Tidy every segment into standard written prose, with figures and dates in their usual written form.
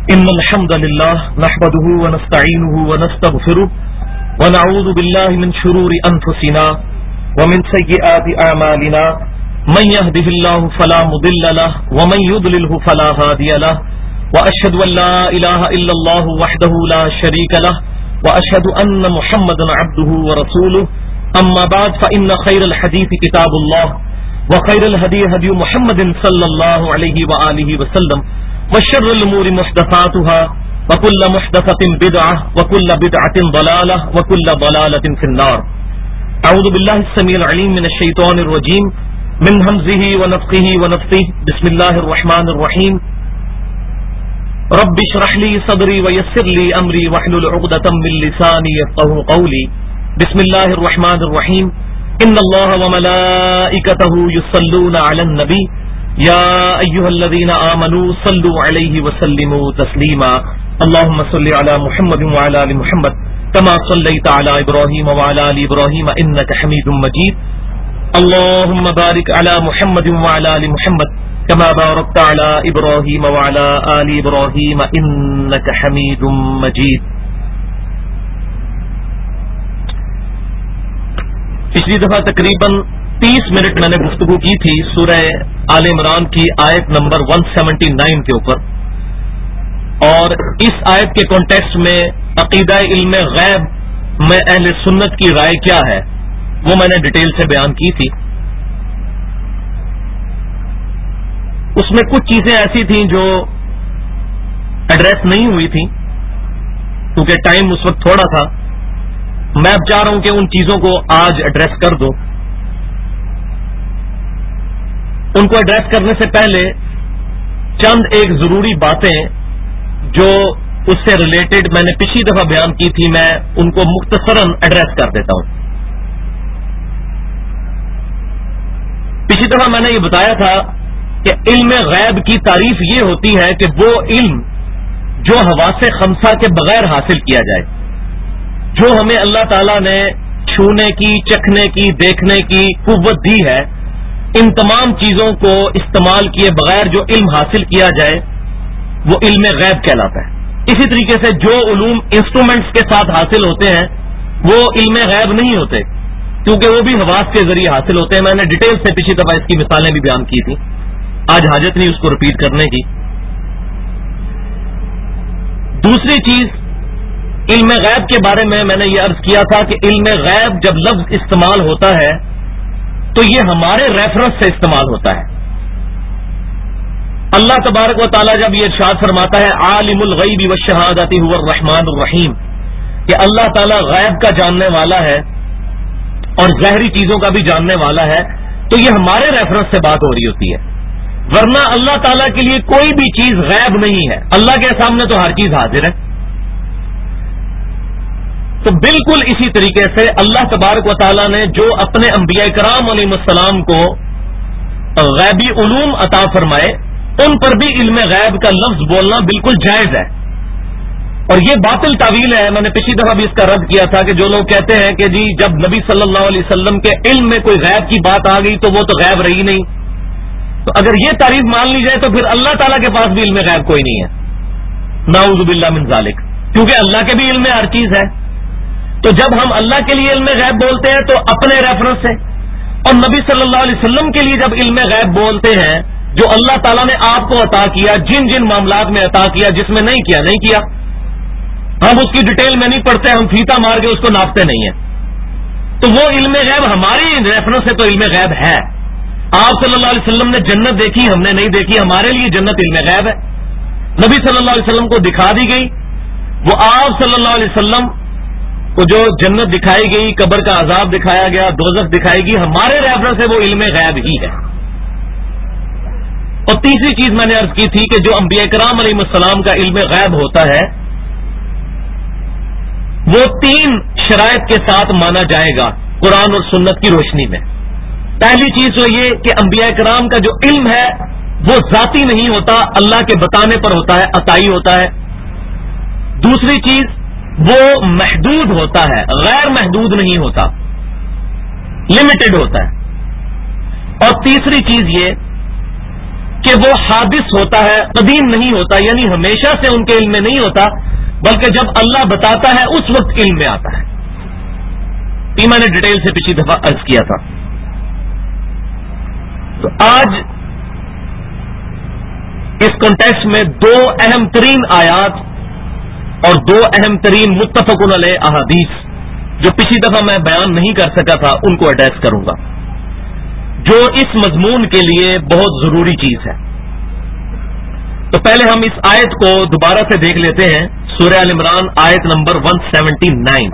إن الحمد لله نحمده ونستعينه ونستغفره ونعوذ بالله من شرور أنفسنا ومن سيئات أعمالنا من يهده الله فلا مضل له ومن يضلله فلا هادي له وأشهد أن لا إله إلا الله وحده لا شريك له وأشهد أن محمدا عبده ورسوله أما بعد فإن خير الحديث كتاب الله وخير الهدي هدي محمد صلى الله عليه وآله وسلم وشر الأمور محدثاتها وكل محدثة بدعة وكل بدعة ضلالة وكل ضلالة في النار. أعوذ بالله السميع العليم من الشيطان الرجيم من همزه ونفخه ونفثه. بسم الله الرحمن الرحيم. رب اشرح لي صدري ويسر لي أمري واحلل عقدة من لساني يفقهوا قولي. بسم الله الرحمن الرحيم. إن الله وملائكته يصلون على النبي يا أيها الذين آمنوا صلوا عليه وسلموا تسليما. اللهم صل على محمد وعلى آل محمد كما صليت على إبراهيم وعلى آل إبراهيم إنك حميد مجيد. اللهم بارك على محمد وعلى آل محمد كما باركت على إبراهيم وعلى آل إبراهيم إنك حميد مجيد. پچھلی دفعہ تقریباً 30 منٹ میں نے گفتگو کی تھی سورہ آل عمران کی آیت نمبر 179 کے اوپر، اور اس آیت کے کانٹیکسٹ میں عقیدہ علم غیب میں اہل سنت کی رائے کیا ہے وہ میں نے ڈیٹیل سے بیان کی تھی. اس میں کچھ چیزیں ایسی تھیں جو ایڈریس نہیں ہوئی تھیں کیونکہ ٹائم اس وقت تھوڑا تھا. میں اب چاہ رہا ہوں کہ ان چیزوں کو آج ایڈریس کر دو. ان کو ایڈریس کرنے سے پہلے چند ایک ضروری باتیں جو اس سے ریلیٹڈ میں نے پچھلی دفعہ بیان کی تھی، میں ان کو مختصراً ایڈریس کر دیتا ہوں. پچھلی دفعہ میں نے یہ بتایا تھا کہ علم غیب کی تعریف یہ ہوتی ہے کہ وہ علم جو حواس خمسہ کے بغیر حاصل کیا جائے، جو ہمیں اللہ تعالیٰ نے چھونے کی، چکھنے کی، دیکھنے کی قوت دی ہے، ان تمام چیزوں کو استعمال کیے بغیر جو علم حاصل کیا جائے وہ علم غیب کہلاتا ہے. اسی طریقے سے جو علوم انسٹرومنٹس کے ساتھ حاصل ہوتے ہیں وہ علم غیب نہیں ہوتے کیونکہ وہ بھی حواس کے ذریعے حاصل ہوتے ہیں. میں نے ڈیٹیل سے پچھلی دفعہ اس کی مثالیں بھی بیان کی تھیں، آج حاجت نہیں اس کو ریپیٹ کرنے کی. دوسری چیز علم غیب کے بارے میں نے یہ عرض کیا تھا کہ علم غیب جب لفظ استعمال ہوتا ہے تو یہ ہمارے ریفرنس سے استعمال ہوتا ہے. اللہ تبارک و تعالیٰ جب یہ ارشاد فرماتا ہے عالم الغیب والشہادۃ هو الرحمن الرحیم، کہ اللہ تعالیٰ غیب کا جاننے والا ہے اور ظاہری چیزوں کا بھی جاننے والا ہے، تو یہ ہمارے ریفرنس سے بات ہو رہی ہوتی ہے. ورنہ اللہ تعالیٰ کے لیے کوئی بھی چیز غیب نہیں ہے، اللہ کے سامنے تو ہر چیز حاضر ہے. تو بالکل اسی طریقے سے اللہ تبارک و تعالیٰ نے جو اپنے انبیاء کرام علیہ السلام کو غیبی علوم عطا فرمائے ان پر بھی علم غیب کا لفظ بولنا بالکل جائز ہے. اور یہ باطل تعویل ہے. میں نے پچھلی دفعہ بھی اس کا رد کیا تھا کہ جو لوگ کہتے ہیں کہ جی جب نبی صلی اللہ علیہ وسلم کے علم میں کوئی غیب کی بات آ گئی تو وہ تو غیب رہی نہیں. تو اگر یہ تعریف مان لی جائے تو پھر اللہ تعالیٰ کے پاس بھی علم غیب کوئی نہیں ہے، نعوذ باللہ من ذالک، کیونکہ اللہ کے بھی علم میں ہر چیز ہے. تو جب ہم اللہ کے لیے علم غیب بولتے ہیں تو اپنے ریفرنس سے، اور نبی صلی اللہ علیہ وسلم کے لیے جب علم غیب بولتے ہیں جو اللہ تعالیٰ نے آپ کو عطا کیا، جن جن معاملات میں عطا کیا، جس میں نہیں کیا، ہم اس کی ڈیٹیل میں نہیں پڑھتے، ہم فیتا مار کے اس کو ناپتے نہیں ہیں، تو وہ علم غیب ہماری ریفرنس سے تو علم غیب ہے. آپ صلی اللہ علیہ وسلم نے جنت دیکھی، ہم نے نہیں دیکھی، ہمارے لیے جنت علم غیب ہے. نبی صلی اللہ علیہ وسلم کو دکھا دی گئی، وہ آپ صلی اللہ علیہ وسلم کو جو جنت دکھائی گئی، قبر کا عذاب دکھایا گیا، دوزخ دکھائی گئی، ہمارے ریفرنس سے وہ علم غیب ہی ہے. اور تیسری چیز میں نے عرض کی تھی کہ جو انبیاء کرام علیہ السلام کا علم غیب ہوتا ہے وہ 3 شرائط کے ساتھ مانا جائے گا قرآن اور سنت کی روشنی میں. پہلی چیز تو یہ کہ انبیاء کرام کا جو علم ہے وہ ذاتی نہیں ہوتا، اللہ کے بتانے پر ہوتا ہے، عطائی ہوتا ہے. دوسری چیز وہ محدود ہوتا ہے، غیر محدود نہیں ہوتا، لمیٹڈ ہوتا ہے. اور تیسری چیز یہ کہ وہ حادث ہوتا ہے، قدیم نہیں ہوتا، یعنی ہمیشہ سے ان کے علم میں نہیں ہوتا، بلکہ جب اللہ بتاتا ہے اس وقت علم میں آتا ہے. یہ میں نے ڈیٹیل سے پچھلی دفعہ عرض کیا تھا. تو آج اس کانٹیکسٹ میں دو اہم ترین آیات اور دو اہم ترین متفق علیہ احادیث جو پچھلی دفعہ میں بیان نہیں کر سکا تھا ان کو ایڈریس کروں گا، جو اس مضمون کے لیے بہت ضروری چیز ہے. تو پہلے ہم اس آیت کو دوبارہ سے دیکھ لیتے ہیں. سورہ ال عمران آیت نمبر 179.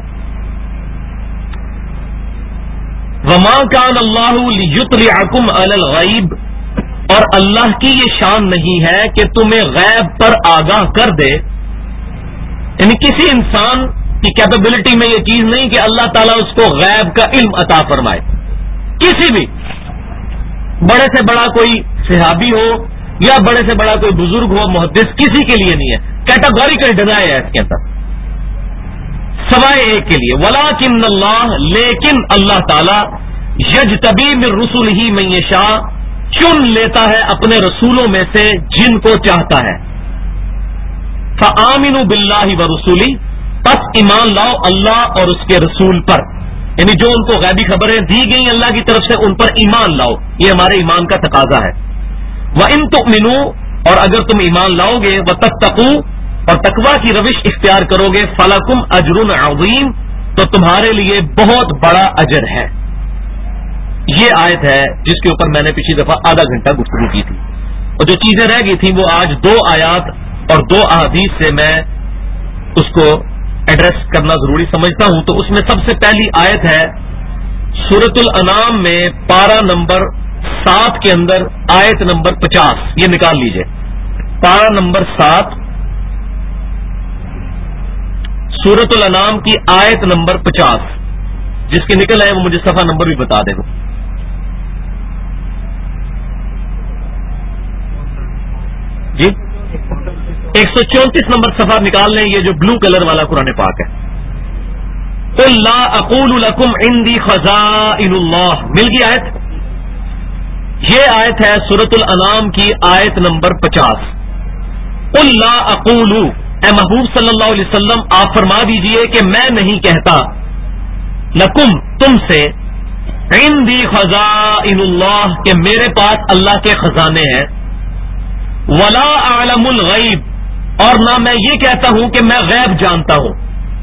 وما کان اللہ لیطلعکم علی الغیب، اور اللہ کی یہ شان نہیں ہے کہ تمہیں غیب پر آگاہ کر دے. یعنی کسی انسان کی کیپیبلٹی میں یہ چیز نہیں کہ اللہ تعالیٰ اس کو غیب کا علم عطا فرمائے. کسی بھی بڑے سے بڑا کوئی صحابی ہو یا بڑے سے بڑا کوئی بزرگ ہو، محدث، کسی کے لیے نہیں ہے. کیٹاگوریکل ڈینائی ہے اس کے اندر، سوائے ایک کے لیے. ولکن اللہ، لیکن اللہ تعالی، یجتبی من رسلہ من یشاء، چن لیتا ہے اپنے رسولوں میں سے جن کو چاہتا ہے. فآمنوا باللہ ورسولہ، پس ایمان لاؤ اللہ اور اس کے رسول پر، یعنی جو ان کو غیبی خبریں دی گئی اللہ کی طرف سے ان پر ایمان لاؤ. یہ ہمارے ایمان کا تقاضا ہے. وَإِن تُؤْمِنُوا، اور اگر تم ایمان لاؤ گے، وَتَتَّقُوا، اور تقویٰ کی روش اختیار کرو گے، فَلَكُمْ أَجْرٌ عَظِيمٌ، تو تمہارے لیے بہت بڑا اجر ہے. یہ آیت ہے جس کے اوپر میں نے پچھلی دفعہ آدھا گھنٹہ گفتگو کی تھی، اور جو چیزیں رہ گئی تھیں وہ آج دو آیات اور دو احادیث سے میں اس کو ایڈریس کرنا ضروری سمجھتا ہوں. تو اس میں سب سے پہلی آیت ہے سورۃ الانعام میں پارہ نمبر 7 کے اندر آیت نمبر 50. یہ نکال لیجئے، پارہ نمبر 7 سورۃ الانعام کی آیت نمبر 50. جس کے نکل ہے وہ مجھے صفحہ نمبر بھی بتا دے گا. جی 134 نمبر صفحہ نکال لیں، یہ جو بلو کلر والا قرآن پاک ہے. قل لا اقول لکم عندی خزائن اللہ، مل گئی آیت. یہ آیت ہے سورۃ الانعام کی آیت نمبر 50. قل لا اقول، اے محبوب صلی اللہ علیہ وسلم آپ فرما دیجئے کہ میں نہیں کہتا، لکم تم سے، عندی خزائن اللہ کہ میرے پاس اللہ کے خزانے ہیں، ولا اعلم الغیب اور نہ میں یہ کہتا ہوں کہ میں غیب جانتا ہوں،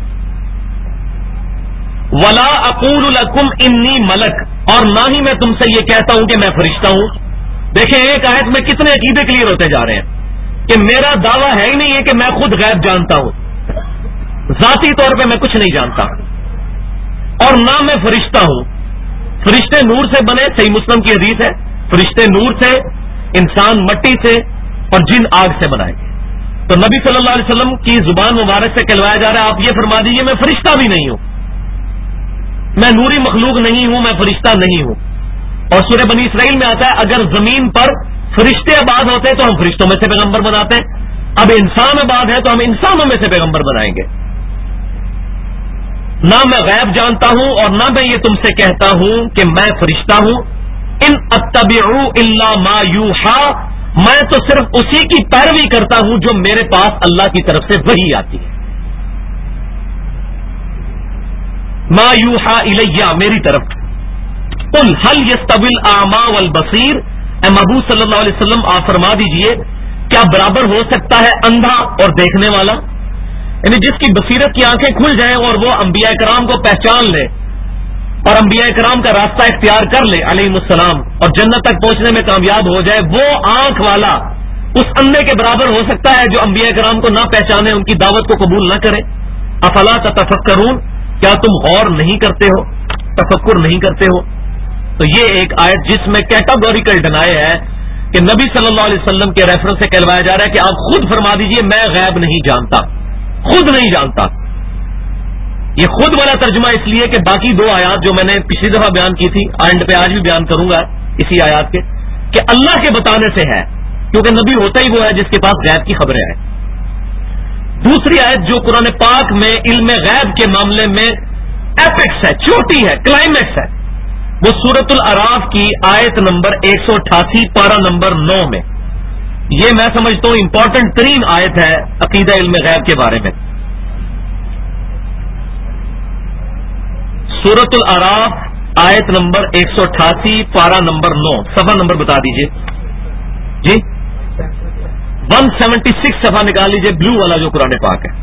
ولا اقول لکم انی ملک اور نہ ہی میں تم سے یہ کہتا ہوں کہ میں فرشتہ ہوں. دیکھیں ایک آیت میں کتنے عقیدے کلیئر ہوتے جا رہے ہیں کہ میرا دعویٰ ہے ہی نہیں ہے کہ میں خود غیب جانتا ہوں، ذاتی طور پہ میں کچھ نہیں جانتا، اور نہ میں فرشتہ ہوں. فرشتے نور سے بنے، صحیح مسلم کی حدیث ہے، فرشتے نور سے، انسان مٹی سے اور جن آگ سے بنائے گئے. تو نبی صلی اللہ علیہ وسلم کی زبان مبارک سے کہلوایا جا رہا ہے آپ یہ فرما دیجئے میں فرشتہ بھی نہیں ہوں، میں نوری مخلوق نہیں ہوں، میں فرشتہ نہیں ہوں. اور سورہ بنی اسرائیل میں آتا ہے اگر زمین پر فرشتے آباد ہوتے تو ہم فرشتوں میں سے پیغمبر بناتے، اب انسان آباد ہے تو ہم انسانوں میں سے پیغمبر بنائیں گے. نہ میں غیب جانتا ہوں اور نہ میں یہ تم سے کہتا ہوں کہ میں فرشتہ ہوں. ان اتبع الا ما یوحى، میں تو صرف اسی کی پیروی کرتا ہوں جو میرے پاس اللہ کی طرف سے وحی آتی ہے. ما یوحى الیہ، میری طرف. قل هل یستوی الاعمی والبصیر، اے محبوب صلی اللہ علیہ وسلم آپ فرما دیجئے کیا برابر ہو سکتا ہے اندھا اور دیکھنے والا؟ یعنی جس کی بصیرت کی آنکھیں کھل جائیں اور وہ انبیاء کرام کو پہچان لے اور انبیاء کرام کا راستہ اختیار کر لے علیہ السلام اور جنت تک پہنچنے میں کامیاب ہو جائے، وہ آنکھ والا اس اندھے کے برابر ہو سکتا ہے جو انبیاء کرام کو نہ پہچانے، ان کی دعوت کو قبول نہ کرے؟ افلا تتفکرون، کیا تم غور نہیں کرتے ہو، تفکر نہیں کرتے ہو؟ تو یہ ایک آیت جس میں کیٹاگوریکل ڈینائی ہے کہ نبی صلی اللہ علیہ وسلم کے ریفرنس سے کہلوایا جا رہا ہے کہ آپ خود فرما دیجئے میں غیب نہیں جانتا، خود نہیں جانتا. یہ خود والا ترجمہ اس لیے کہ باقی دو آیات جو میں نے پچھلی دفعہ بیان کی تھی، اینڈ پہ آج بھی بیان کروں گا اسی آیات کے، کہ اللہ کے بتانے سے ہے، کیونکہ نبی ہوتا ہی وہ ہے جس کے پاس غیب کی خبریں ہیں. دوسری آیت جو قرآن پاک میں علم غیب کے معاملے میں ایپیکس ہے، چوٹی ہے، کلائمیکس ہے، وہ سورۃ الاعراف کی آیت نمبر 188 پارہ نمبر 9 میں. یہ میں سمجھتا ہوں امپورٹنٹ ترین آیت ہے عقیدہ علم غیب کے بارے میں. سورۃ الاعراف آیت نمبر 188 پارہ نمبر 9 صفحہ نمبر بتا دیجئے جی. 176 صفحہ نکال لیجئے بلو والا جو قرآن پاک ہے.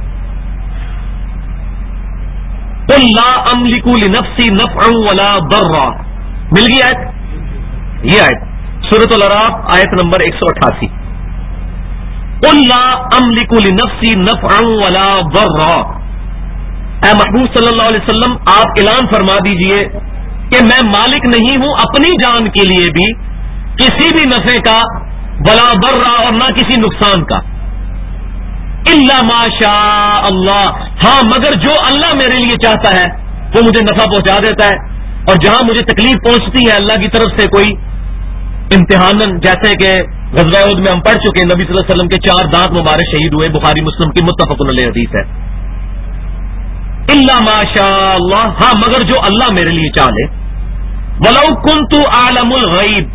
قل لا املک لنفسی نفعا ولا ضرا. مل گئی آیت؟ یہ آیت سورۃ الاعراف آیت نمبر 188. قل لا املک لنفسی نفعا ولا ضرا. اے محبوب صلی اللہ علیہ وسلم آپ اعلان فرما دیجئے کہ میں مالک نہیں ہوں اپنی جان کے لیے بھی کسی بھی نفع کا ولا ضرا اور نہ کسی نقصان کا. الا ما شاء اللہ. ہاں مگر جو اللہ میرے لیے چاہتا ہے وہ مجھے نفع پہنچا دیتا ہے، اور جہاں مجھے تکلیف پہنچتی ہے اللہ کی طرف سے کوئی امتحانن، جیسے کہ غزوہ احد میں ہم پڑھ چکے نبی صلی اللہ علیہ وسلم کے 4 دانت مبارک شہید ہوئے، بخاری مسلم کی متفق علیہ حدیث ہے. الا ما شاء اللہ. ہاں مگر جو اللہ میرے لیے چاہ لے. ولو کنت اعلم الغیب.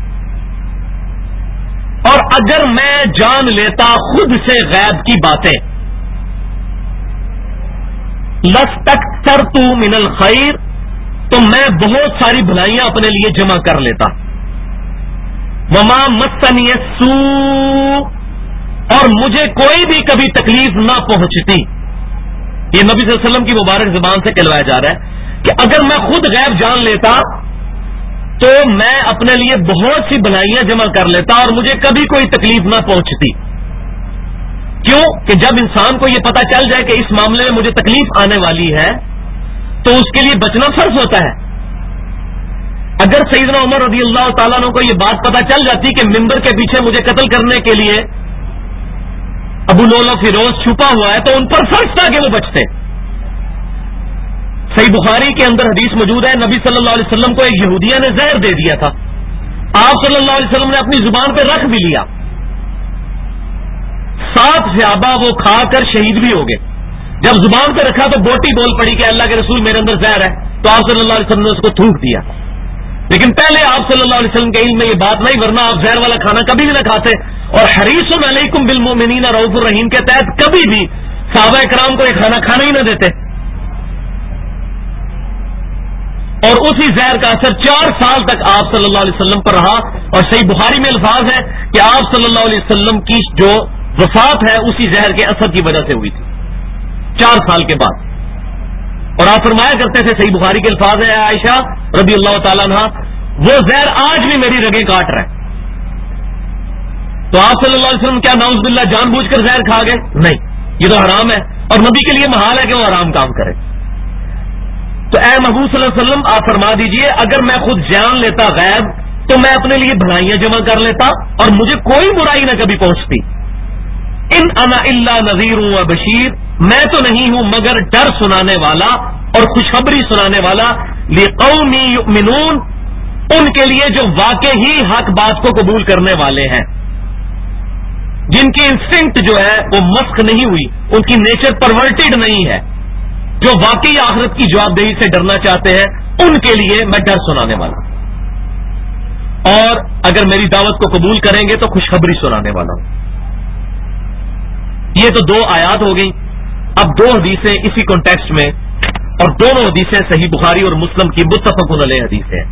اور اگر میں جان لیتا خود سے غیب کی باتیں، لستکثرت من الخیر، تو میں بہت ساری بھلائیاں اپنے لیے جمع کر لیتا. وما مسنی السوء، اور مجھے کوئی بھی کبھی تکلیف نہ پہنچتی. یہ نبی صلی اللہ علیہ وسلم کی مبارک زبان سے کہلوایا جا رہا ہے کہ اگر میں خود غیب جان لیتا تو میں اپنے لیے بہت سی بھلائیاں جمع کر لیتا اور مجھے کبھی کوئی تکلیف نہ پہنچتی. کیوں کہ جب انسان کو یہ پتا چل جائے کہ اس معاملے میں مجھے تکلیف آنے والی ہے تو اس کے لیے بچنا فرض ہوتا ہے. اگر سیدنا عمر رضی اللہ تعالیٰ عنہ کو یہ بات پتا چل جاتی کہ ممبر کے پیچھے مجھے قتل کرنے کے لیے ابو لولو فیروز چھپا ہوا ہے تو ان پر فرض تھا کہ وہ بچتے. صحیح بخاری کے اندر حدیث موجود ہے، نبی صلی اللہ علیہ وسلم کو ایک یہودیہ نے زہر دے دیا تھا. آپ صلی اللہ علیہ وسلم نے اپنی زبان پہ رکھ بھی لیا. 7 صحابہ وہ کھا کر شہید بھی ہو گئے. جب زبان پہ رکھا تو بوٹی بول پڑی کہ اللہ کے رسول میرے اندر زہر ہے، تو آپ صلی اللہ علیہ وسلم نے اس کو تھوک دیا. لیکن پہلے آپ صلی اللہ علیہ وسلم کے علم میں یہ بات نہیں، ورنہ آپ زہر والا کھانا کبھی بھی نہ کھاتے. اور حریص علیکم بالمؤمنین رؤوف الرحیم کے تحت کبھی بھی صحابہ کرام کو یہ کھانا کھانا ہی نہ دیتے. اور اسی زہر کا اثر 4 سال تک آپ صلی اللہ علیہ وسلم پر رہا. اور صحیح بخاری میں الفاظ ہے کہ آپ صلی اللہ علیہ وسلم کی جو وفات ہے اسی زہر کے اثر کی وجہ سے ہوئی تھی 4 سال کے بعد. اور آپ فرمایا کرتے تھے، صحیح بخاری کے الفاظ ہے عائشہ رضی اللہ تعالیٰ عنہ، وہ زہر آج بھی میری رگیں کاٹ رہا ہے. تو آپ صلی اللہ علیہ وسلم کیا نعوذ باللہ جان بوجھ کر زہر کھا گئے؟ نہیں، یہ تو حرام ہے اور نبی کے لیے محال ہے کہ وہ حرام کام کرے. تو اے محبوب صلی اللہ علیہ وسلم آپ فرما دیجئے اگر میں خود جان لیتا غیب تو میں اپنے لیے بھلائیاں جمع کر لیتا اور مجھے کوئی برائی نہ کبھی پہنچتی. ان انا الا نذیر و بشیر، میں تو نہیں ہوں مگر ڈر سنانے والا اور خوشخبری سنانے والا. لقوم یؤمنون، ان کے لیے جو واقع ہی حق بات کو قبول کرنے والے ہیں، جن کی انسٹنکٹ جو ہے وہ مسخ نہیں ہوئی، ان کی نیچر پرورٹڈ نہیں ہے، جو واقعی آخرت کی جواب دہی سے ڈرنا چاہتے ہیں، ان کے لیے میں ڈر سنانے والا ہوں. اور اگر میری دعوت کو قبول کریں گے تو خوشخبری سنانے والا ہوں. یہ تو 2 آیات ہو گئی. اب 2 حدیثیں اسی کانٹیکسٹ میں، اور دونوں حدیثیں صحیح بخاری اور مسلم کی متفق علیہ حدیث ہیں.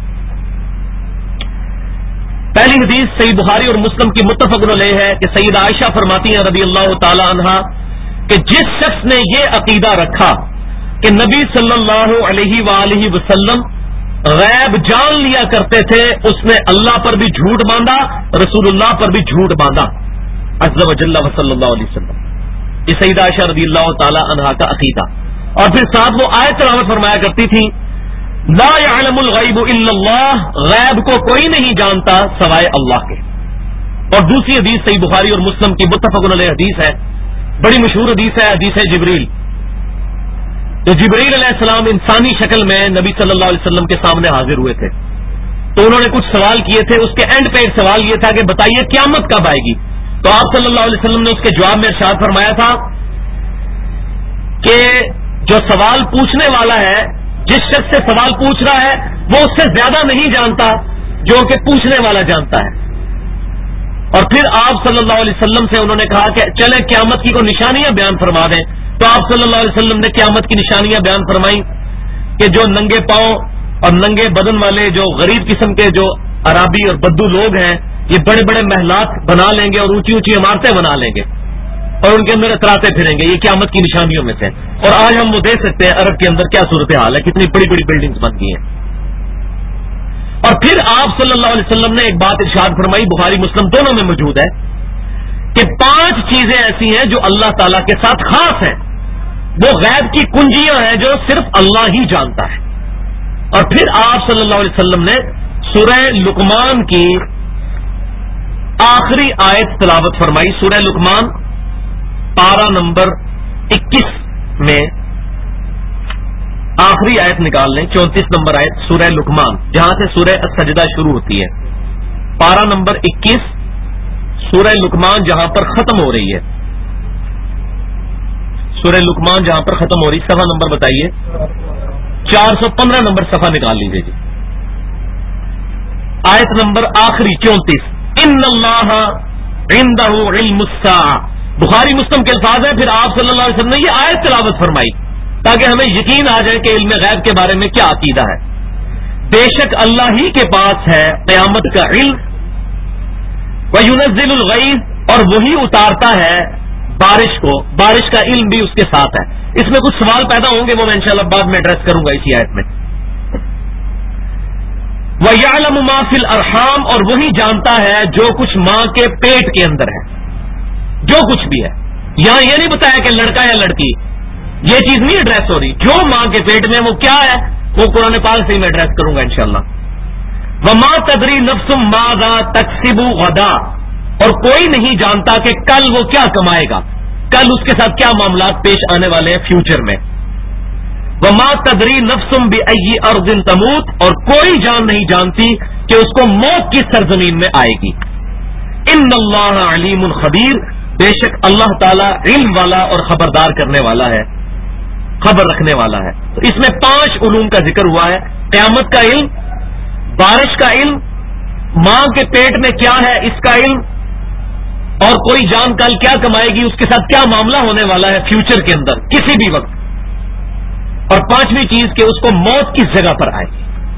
پہلی حدیث صحیح بخاری اور مسلم کی متفق علیہ ہے کہ سیدہ عائشہ فرماتی ہیں رضی اللہ تعالی عنہا کہ جس شخص نے یہ عقیدہ رکھا کہ نبی صلی اللہ علیہ وآلہ وسلم غیب جان لیا کرتے تھے، اس نے اللہ پر بھی جھوٹ باندھا، رسول اللہ پر بھی جھوٹ باندھا عز وجل صلی اللہ علیہ وسلم. یہ سیدہ عائشہ رضی اللہ تعالی عنہا کا عقیدہ. اور پھر ساتھ وہ آیت تلاوت فرمایا کرتی تھی، لا يعلم الغیب الا اللہ، غیب کو کوئی نہیں جانتا سوائے اللہ کے. اور دوسری حدیث صحیح بخاری اور مسلم کی متفق علیہ حدیث ہے، بڑی مشہور حدیث ہے، حدیث جبریل. تو جبریل علیہ السلام انسانی شکل میں نبی صلی اللہ علیہ وسلم کے سامنے حاضر ہوئے تھے. تو انہوں نے کچھ سوال کیے تھے. اس کے اینڈ پہ ایک سوال یہ تھا کہ بتائیے قیامت کب آئے گی. تو آپ صلی اللہ علیہ وسلم نے اس کے جواب میں ارشاد فرمایا تھا کہ جو سوال پوچھنے والا ہے، جس شخص سے سوال پوچھ رہا ہے، وہ اس سے زیادہ نہیں جانتا جو کہ پوچھنے والا جانتا ہے. اور پھر آپ صلی اللہ علیہ وسلم سے انہوں نے کہا کہ چلیں قیامت کی کوئی نشانیاں بیان فرما دیں. تو آپ صلی اللہ علیہ وسلم نے قیامت کی نشانیاں بیان فرمائی کہ جو ننگے پاؤں اور ننگے بدن والے جو غریب قسم کے جو عرابی اور بدو لوگ ہیں یہ بڑے بڑے محلات بنا لیں گے اور اونچی اونچی عمارتیں بنا لیں گے اور ان کے اندر اتراتے پھریں گے. یہ قیامت کی نشانیوں میں سے. اور آج ہم وہ دیکھ سکتے ہیں عرب کے اندر کیا صورتحال ہے, کتنی بڑی بڑی بلڈنگز بن گئی ہیں. اور پھر آپ صلی اللہ علیہ وسلم نے ایک بات ارشاد فرمائی, بخاری مسلم دونوں میں موجود ہے, کہ 5 چیزیں ایسی ہیں جو اللہ تعالی کے ساتھ خاص ہیں, وہ غیب کی کنجیاں ہیں جو صرف اللہ ہی جانتا ہے. اور پھر آپ صلی اللہ علیہ وسلم نے سورہ لقمان کی آخری آیت تلاوت فرمائی. سورہ لقمان پارہ نمبر 21 میں آخری آیت نکال لیں, 34 نمبر آیت سورہ لقمان, جہاں سے سورہ السجدہ شروع ہوتی ہے. پارہ نمبر 21 سورہ لقمان جہاں پر ختم ہو رہی ہے, سورہ لقمان جہاں پر ختم ہو رہی, صفحہ نمبر بتائیے. 415 نمبر صفحہ نکال لیجیے جی. آیت نمبر آخری 34, ان اللہ عندہ علم الساعہ. بخاری مسلم کے الفاظ ہیں. پھر آپ صلی اللہ علیہ وسلم نے یہ آیت تلاوت فرمائی تاکہ ہمیں یقین آ جائے کہ علم غیب کے بارے میں کیا عقیدہ ہے. بے شک اللہ ہی کے پاس ہے قیامت کا علم, وَيُنَزِّلُ الْغَيْثَ, اور وہی اتارتا ہے بارش کو, بارش کا علم بھی اس کے ساتھ ہے. اس میں کچھ سوال پیدا ہوں گے, وہ میں انشاءاللہ بعد میں ایڈریس کروں گا اسی آیت میں. وَيَعْلَمُ مَا فِي الْأَرْحَامِ, اور وہی جانتا ہے جو کچھ ماں کے پیٹ کے اندر ہے, جو کچھ بھی ہے. یہاں یہ نہیں بتایا کہ لڑکا یا لڑکی, یہ چیز نہیں ایڈریس ہو رہی. جو ماں کے پیٹ میں وہ کیا ہے وہ قرآن پاک سے ہی میں ایڈریس کروں گا انشاءاللہ. وَمَا تَدْرِي نَفْسٌ مَاذَا تَكْسِبُ غَدًا, اور کوئی نہیں جانتا کہ کل وہ کیا کمائے گا, کل اس کے ساتھ کیا معاملات پیش آنے والے ہیں فیوچر میں. وَمَا تَدْرِي نَفْسٌ بِأَيِّ أَرْضٍ تَمُوتُ, اور کوئی جان نہیں جانتی کہ اس کو موت کس سرزمین میں آئے گی. إِنَّ اللَّهَ عَلِيمٌ خَبِيرٌ, بے شک اللہ تعالیٰ علم والا اور خبردار کرنے والا ہے, خبر رکھنے والا ہے. تو اس میں 5 علوم کا ذکر ہوا ہے, قیامت کا علم, بارش کا علم, ماں کے پیٹ میں کیا ہے اس کا علم, اور کوئی جان کل کیا کمائے گی, اس کے ساتھ کیا معاملہ ہونے والا ہے فیوچر کے اندر کسی بھی وقت. اور 5ویں چیز کہ اس کو موت کس جگہ پر آئے گی.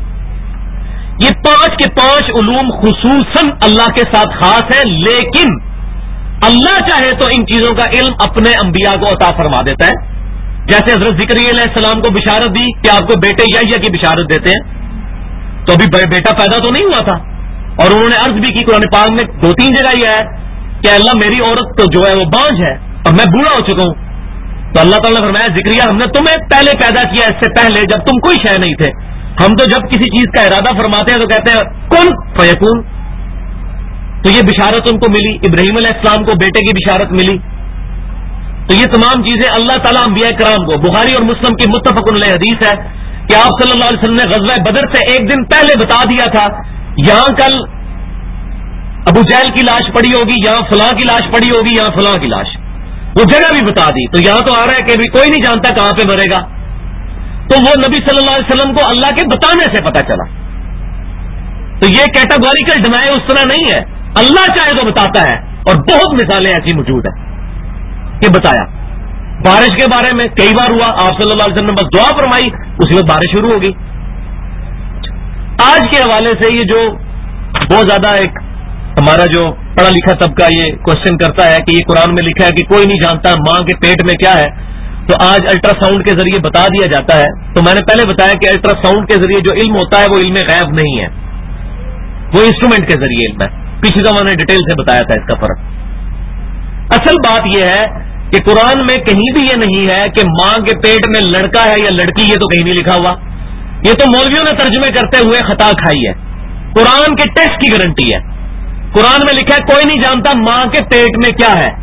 یہ 5 کے 5 علوم خصوصاً اللہ کے ساتھ خاص ہے, لیکن اللہ چاہے تو ان چیزوں کا علم اپنے انبیاء کو عطا فرما دیتا ہے. جیسے حضرت زکریا علیہ السلام کو بشارت دی کہ آپ کو بیٹے یحییٰ کی بشارت دیتے ہیں, تو ابھی بیٹا پیدا تو نہیں ہوا تھا, اور انہوں نے عرض بھی کی قرآن پاک میں 2-3 جگہ یہ ہے کہ اللہ میری عورت تو جو ہے وہ بانجھ ہے اور میں بوڑھا ہو چکا ہوں. تو اللہ تعالیٰ نے فرمایا زکریا ہم نے تمہیں پہلے پیدا کیا, اس سے پہلے جب تم کوئی شے نہیں تھے. ہم تو جب کسی چیز کا ارادہ فرماتے ہیں تو کہتے ہیں کن فیکون. تو یہ بشارت ان کو ملی, ابراہیم علیہ السلام کو بیٹے کی بشارت ملی. تو یہ تمام چیزیں اللہ تعالیٰ انبیاء کرام کو, بخاری اور مسلم کی متفق علیہ حدیث ہے کہ آپ صلی اللہ علیہ وسلم نے غزوہ بدر سے ایک دن پہلے بتا دیا تھا, یہاں کل ابو جہل کی لاش پڑی ہوگی, یہاں فلاں کی لاش پڑی ہوگی, یہاں فلاں کی لاش, وہ جگہ بھی بتا دی. تو یہاں تو آ رہا ہے کہ کوئی نہیں جانتا کہاں پہ مرے گا. تو وہ نبی صلی اللہ علیہ وسلم کو اللہ کے بتانے سے پتا چلا. تو یہ کیٹاگوریکل ڈینائل اس طرح نہیں ہے, اللہ چاہے تو بتاتا ہے, اور بہت مثالیں ایسی موجود ہیں کہ بتایا. بارش کے بارے میں کئی بار ہوا, آپ صلی اللہ علیہ وسلم نے بس دعا فرمائی, اسی وقت بارش شروع ہوگی. آج کے حوالے سے یہ جو بہت زیادہ ایک ہمارا جو پڑھا لکھا طبقہ یہ کوشچن کرتا ہے کہ یہ قرآن میں لکھا ہے کہ کوئی نہیں جانتا ماں کے پیٹ میں کیا ہے, تو آج الٹرا ساؤنڈ کے ذریعے بتا دیا جاتا ہے. تو میں نے پہلے بتایا کہ الٹرا ساؤنڈ کے ذریعے جو علم ہوتا ہے وہ علم غیب نہیں ہے, وہ انسٹرومنٹ کے ذریعے علم ہے. پچھلی دفعہ میں نے ڈیٹیل سے بتایا تھا اس کا فرق. اصل بات یہ ہے کہ قرآن میں کہیں بھی یہ نہیں ہے کہ ماں کے پیٹ میں لڑکا ہے یا لڑکی, یہ تو کہیں نہیں لکھا ہوا. یہ تو مولویوں نے ترجمے کرتے ہوئے خطا کھائی ہے. قرآن کے ٹیکسٹ کی گارنٹی ہے. قرآن میں لکھا ہے کوئی نہیں جانتا ماں کے پیٹ میں کیا ہے.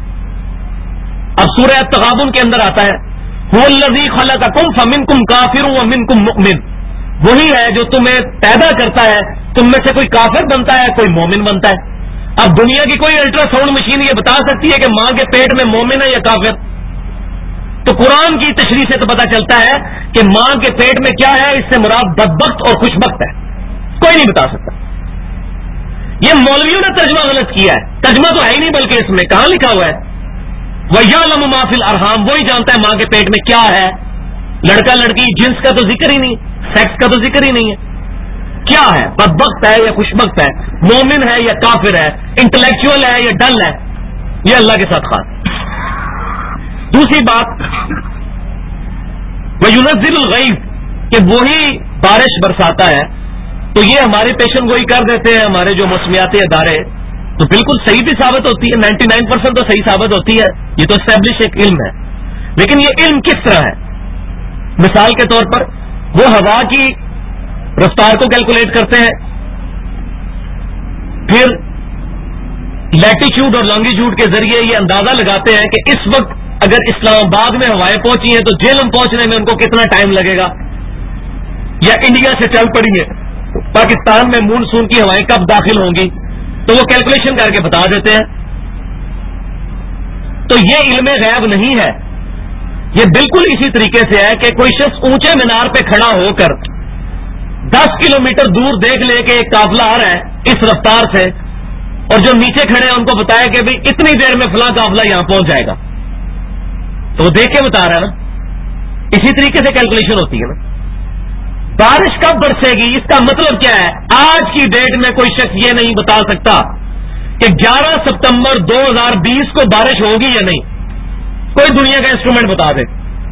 اب سورہ التغابن کے اندر آتا ہے هو الذی خلقکم فمنکم کافر ومنکم مؤمن, وہی ہے جو تمہیں پیدا کرتا ہے, تم میں سے کوئی کافر بنتا ہے کوئی مومن بنتا ہے. اب دنیا کی کوئی الٹرا ساؤنڈ مشین یہ بتا سکتی ہے کہ ماں کے پیٹ میں مومن ہے یا کافر؟ تو قرآن کی تشریح سے تو پتا چلتا ہے کہ ماں کے پیٹ میں کیا ہے, اس سے مراد بدبخت اور خوشبخت ہے, کوئی نہیں بتا سکتا. یہ مولویوں نے ترجمہ غلط کیا ہے، ترجمہ تو ہے ہی نہیں، بلکہ اس میں کہاں لکھا ہوا ہے وَيَعْلَمُ مَا فِي الْأَرْحَامِ، وہی جانتا ہے ماں کے پیٹ میں کیا ہے. لڑکا لڑکی جنس کا تو ذکر ہی نہیں، سیکس کا تو ذکر ہی نہیں ہے. کیا ہے، بدبخت ہے یا خوشبخت ہے، مومن ہے یا کافر ہے، انٹلیکچوئل ہے یا ڈل ہے، یہ اللہ کے ساتھ خاص. دوسری بات وَيُنَزِّلُ الْغَيْثَ، کہ وہی بارش برساتا ہے. تو یہ ہماری پیشن گوئی کر دیتے ہیں ہمارے جو موسمیاتی ادارے، تو بالکل صحیح بھی ثابت ہوتی ہے، 99% تو صحیح ثابت ہوتی ہے. یہ تو اسٹیبلش ایک علم ہے. لیکن یہ علم کس طرح ہے؟ مثال کے طور پر وہ ہوا کی رفتار کو کیلکولیٹ کرتے ہیں، پھر لیٹیچیوڈ اور لانگیچیوڈ کے ذریعے یہ اندازہ لگاتے ہیں کہ اس وقت اگر اسلام آباد میں ہوائیں پہنچی ہیں تو جہلم پہنچنے میں ان کو کتنا ٹائم لگے گا، یا انڈیا سے چل پڑی ہے پاکستان میں مونسون کی ہوائیں کب داخل ہوں گی، تو وہ کیلکولیشن کر کے بتا دیتے ہیں. تو یہ علم غیب نہیں ہے، یہ بالکل اسی طریقے سے ہے کہ کوئی شخص اونچے مینار پہ کھڑا ہو کر 10 کلومیٹر دور دیکھ لے کہ ایک قافلہ آ رہا ہے اس رفتار سے، اور جو نیچے کھڑے ہیں ان کو بتایا کہ بھئی اتنی دیر میں فلاں قافلہ یہاں پہنچ جائے گا، تو وہ دیکھ کے بتا رہا ہے نا. اسی طریقے سے کیلکولیشن ہوتی ہے نا. بارش کب برسے گی اس کا مطلب کیا ہے؟ آج کی ڈیٹ میں کوئی شخص یہ نہیں بتا سکتا کہ 11 ستمبر 2020 کو بارش ہوگی یا نہیں. کوئی دنیا کا انسٹرومنٹ بتا دے،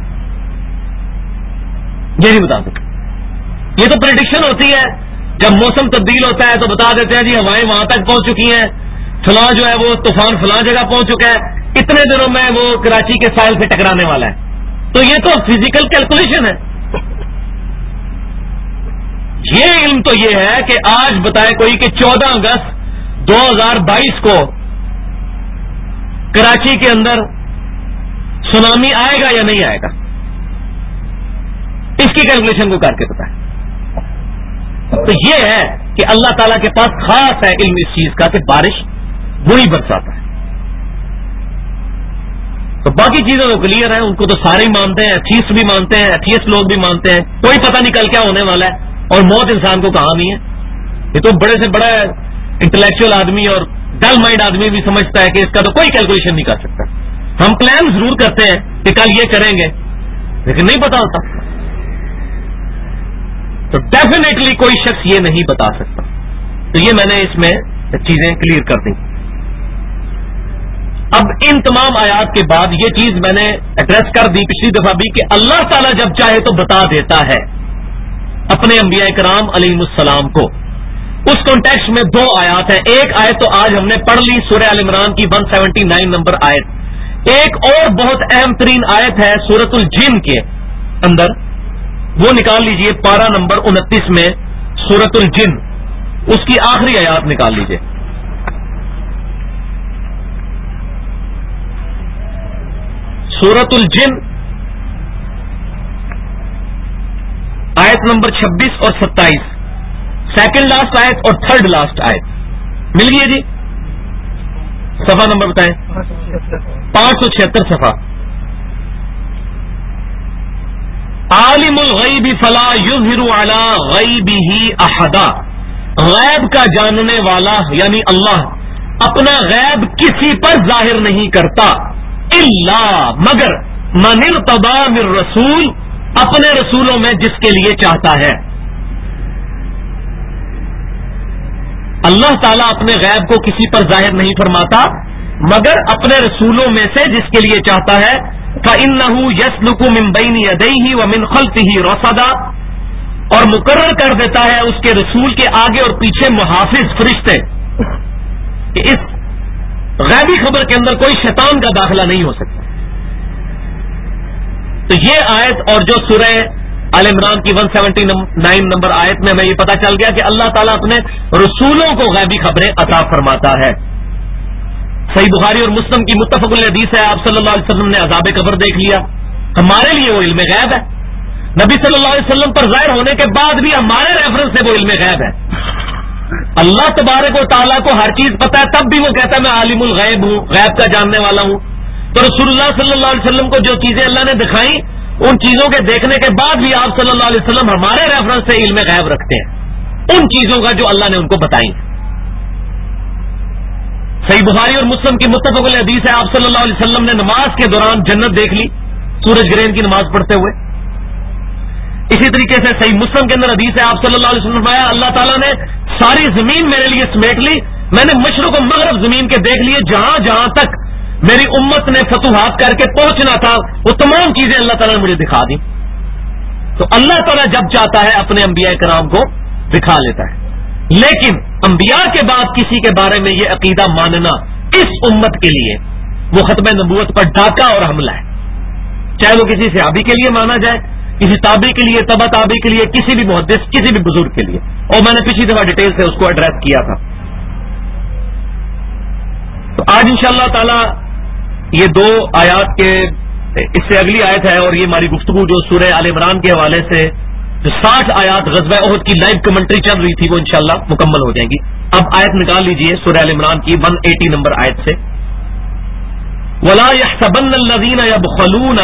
یہ نہیں بتا سکتا. یہ تو پریڈکشن ہوتی ہے، جب موسم تبدیل ہوتا ہے تو بتا دیتے ہیں جی ہوائیں وہاں تک پہنچ چکی ہیں، فلاں جو ہے وہ طوفان فلاں جگہ پہنچ چکا ہے، اتنے دنوں میں وہ کراچی کے ساحل سے ٹکرانے والا ہے. تو یہ تو فزیکل کیلکولیشن ہے. یہ علم تو یہ ہے کہ آج بتائے کوئی کہ 14 اگست 2022 کو کراچی کے اندر سونامی آئے گا یا نہیں آئے گا، اس کی کیلکولیشن کو کر کے بتائیں. تو یہ ہے کہ اللہ تعالیٰ کے پاس خاص ہے علم اس چیز کا کہ بارش وہی برساتا ہے. تو باقی چیزیں تو کلیئر ہیں، ان کو تو سارے ہی مانتے ہیں، ایتھیسٹ بھی مانتے ہیں، ایتھیسٹ لوگ بھی مانتے ہیں. کوئی پتہ نہیں کل کیا ہونے والا ہے، اور موت انسان کو کہاں نہیں ہے. یہ تو بڑے سے بڑا انٹلیکچوئل آدمی اور ڈل مائنڈ آدمی بھی سمجھتا ہے کہ اس کا تو کوئی کیلکولیشن نہیں کر سکتا. ہم پلان ضرور کرتے ہیں کہ کل یہ کریں گے، لیکن نہیں پتا ہوتا. تو ڈیفینیٹلی کوئی شخص یہ نہیں بتا سکتا. تو یہ میں نے اس میں چیزیں کلیئر کر دی. اب ان تمام آیات کے بعد یہ چیز میں نے ایڈریس کر دی پچھلی دفعہ بھی کہ اللہ تعالیٰ جب چاہے تو بتا دیتا ہے اپنے انبیاء کرام علیہ السلام کو. اس کانٹیکسٹ میں 2 آیات ہیں. ایک آیت تو آج ہم نے پڑھ لی سورہ آل عمران کی 179 نمبر آیت. ایک اور بہت اہم ترین آیت ہے سورۃ الجن کے اندر، وہ نکال لیجئے پارہ نمبر 29 میں سورۃ الجن، اس کی آخری آیات نکال لیجئے. سورۃ الجن آیت نمبر 26 اور 27، سیکنڈ لاسٹ آیت اور تھرڈ لاسٹ آیت. مل گئی جی؟ صفحہ نمبر بتائیں. 576 صفحہ. عالم الغیب فلا یظہر علی غیبہ احدا، غیب کا جاننے والا یعنی اللہ اپنا غیب کسی پر ظاہر نہیں کرتا، الا مگر من ارتضی من رسول، اپنے رسولوں میں جس کے لیے چاہتا ہے. اللہ تعالیٰ اپنے غیب کو کسی پر ظاہر نہیں فرماتا مگر اپنے رسولوں میں سے جس کے لیے چاہتا ہے. فَإِنَّهُ يَسْلُكُ مِن بَيْنِ يَدَيْهِ وَمِنْ خَلْفِهِ رَصَدًا، اور مقرر کر دیتا ہے اس کے رسول کے آگے اور پیچھے محافظ فرشتے کہ اس غیبی خبر کے اندر کوئی شیطان کا داخلہ نہیں ہو سکتا. تو یہ آیت اور جو سورہ آل عمران کی 179 نمبر آیت میں ہمیں یہ پتا چل گیا کہ اللہ تعالیٰ اپنے رسولوں کو غیبی خبریں عطا فرماتا ہے. صحیح بخاری اور مسلم کی متفق الحدیث ہے، آپ صلی اللہ علیہ وسلم نے عذاب قبر دیکھ لیا. ہمارے لیے وہ علم غیب ہے. نبی صلی اللہ علیہ وسلم پر ظاہر ہونے کے بعد بھی ہمارے ریفرنس سے وہ علم غیب ہے. اللہ تبارک و تعالیٰ کو ہر چیز پتا ہے، تب بھی وہ کہتا ہے میں عالم الغیب ہوں، غیب کا جاننے والا ہوں. تو رسول اللہ صلی اللہ علیہ وسلم کو جو چیزیں اللہ نے دکھائیں، ان چیزوں کے دیکھنے کے بعد بھی آپ صلی اللہ علیہ وسلم ہمارے ریفرنس سے علم غیب رکھتے ہیں، ان چیزوں کا جو اللہ نے ان کو بتائی. صحیح بخاری اور مسلم کی متفق علیہ حدیث ہے، آپ صلی اللہ علیہ وسلم نے نماز کے دوران جنت دیکھ لی سورج گرہن کی نماز پڑھتے ہوئے۔ اسی طریقے سے صحیح مسلم کے اندر حدیث ہے، آپ صلی اللہ علیہ وسلم نے فرمایا اللہ تعالیٰ نے ساری زمین میرے لیے سمیٹ لی، میں نے مشرق و مغرب زمین کے دیکھ لیے، جہاں جہاں تک میری امت نے فتوحات کر کے پہنچنا تھا وہ تمام چیزیں اللہ تعالیٰ نے مجھے دکھا دی۔ تو اللہ تعالیٰ جب چاہتا ہے اپنے انبیاء کرام کو دکھا لیتا ہے، لیکن انبیاء کے بعد کسی کے بارے میں یہ عقیدہ ماننا اس امت کے لیے وہ ختم نبوت پر ڈاکہ اور حملہ ہے، چاہے وہ کسی صحابی کے لیے مانا جائے، کسی تابعی کے لیے، تبع تابعی کے لیے، کسی بھی محدث، کسی بھی بزرگ کے لیے، اور میں نے پچھلی دفعہ ڈیٹیل سے اس کو ایڈریس کیا تھا۔ تو آج انشاءاللہ تعالی یہ 2 آیات کے اس سے اگلی آیت ہے، اور یہ ہماری گفتگو جو سورہ آل عمران کے حوالے سے جو 60 آیات غزوہ احد کی لائیو کمنٹری چل رہی تھی وہ انشاءاللہ مکمل ہو جائیں گی۔ اب آیت نکال لیجئے سورہ آل عمران کی 180 نمبر آیت سے، وَلَا يَحْسَبَنَّ الَّذِينَ يَبْخَلُونَ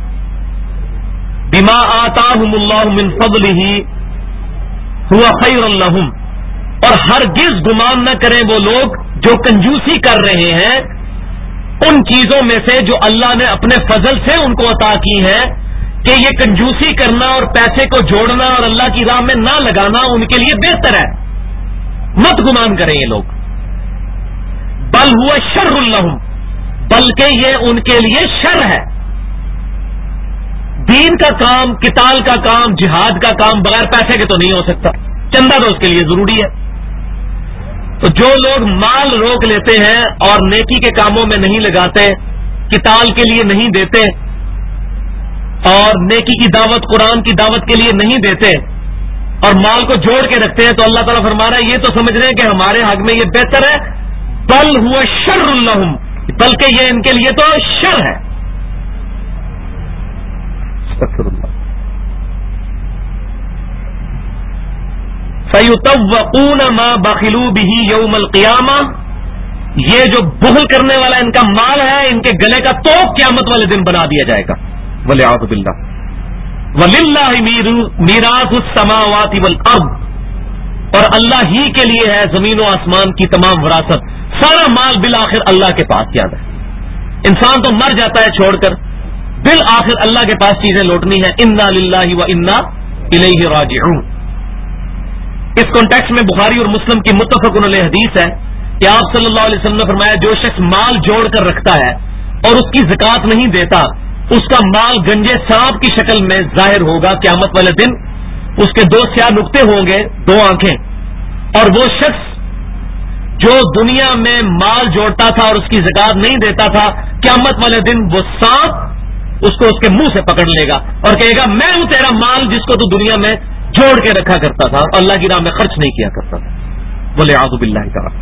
بِمَا آتَاهُمُ اللَّهُ مِنْ فَضْلِهِ هُوَ خَيْرٌ لَهُمْ، اور ہرگز گمان نہ کریں وہ لوگ جو کنجوسی کر رہے ہیں ان چیزوں میں سے جو اللہ نے اپنے فضل سے ان کو عطا کی ہیں، کہ یہ کنجوسی کرنا اور پیسے کو جوڑنا اور اللہ کی راہ میں نہ لگانا ان کے لیے بہتر ہے، مت گمان کریں یہ لوگ، بل ہوا شر لہم، بلکہ یہ ان کے لیے شر ہے۔ دین کا کام، قتال کا کام، جہاد کا کام بغیر پیسے کے تو نہیں ہو سکتا، چندہ تو اس کے لیے ضروری ہے۔ تو جو لوگ مال روک لیتے ہیں اور نیکی کے کاموں میں نہیں لگاتے، قتال کے لیے نہیں دیتے اور نیکی کی دعوت، قرآن کی دعوت کے لیے نہیں دیتے اور مال کو جوڑ کے رکھتے ہیں، تو اللہ تعالیٰ فرما رہا ہے یہ تو سمجھ رہے ہیں کہ ہمارے حق میں یہ بہتر ہے، بل ہوا شر لہم، بلکہ یہ ان کے لیے تو شر ہے۔ استغفر اللہ۔ فَيُطَوَّقُونَ مَا بَخِلُوا بِهِ يَوْمَ الْقِيَامَةِ، یہ جو بخل کرنے والا ان کا مال ہے ان کے گلے کا توق قیامت والے دن بنا دیا جائے گا، وَلِعَاذُ بِاللَّهِ۔ وَلِلَّهِ مِيرَاثُ السَّمَاوَاتِ وَالْأَرْضِ، اور اللہ ہی کے لیے ہے زمین و آسمان کی تمام وراثت، سارا مال بالآخر اللہ کے پاس جاتا ہے۔ انسان تو مر جاتا ہے چھوڑ کر، بالآخر اللہ کے پاس چیزیں لوٹنی ہیں، اِنَّا لِلَّهِ وَإِنَّا إِلَيْهِ راجعون۔ اس کانٹیکس میں بخاری اور مسلم کی متفق علیہ حدیث ہے کہ آپ صلی اللہ علیہ وسلم نے فرمایا جو شخص مال جوڑ کر رکھتا ہے اور اس کی زکات نہیں دیتا، اس کا مال گنجے سانپ کی شکل میں ظاہر ہوگا قیامت والے دن، اس کے 2 سیاہ نقطے ہوں گے، 2 آنکھیں، اور وہ شخص جو دنیا میں مال جوڑتا تھا اور اس کی زکات نہیں دیتا تھا، قیامت والے دن وہ سانپ اس کو اس کے منہ سے پکڑ لے گا اور کہے گا میں ہوں تیرا مال جس کو تو دنیا میں جوڑ کے رکھا کرتا تھا اور اللہ کی راہ میں خرچ نہیں کیا کرتا تھا۔ بولے اعوذ باللہ تعالی۔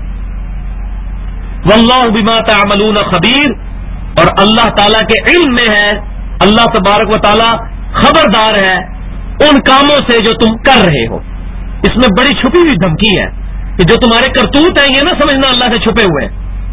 واللہ بما تعملون خبیر، اور اللہ تعالیٰ کے علم میں ہے، اللہ تبارک و تعالیٰ خبردار ہے ان کاموں سے جو تم کر رہے ہو۔ اس میں بڑی چھپی ہوئی دھمکی ہے کہ جو تمہارے کرتوت ہیں یہ نہ سمجھنا اللہ سے چھپے ہوئے ہیں۔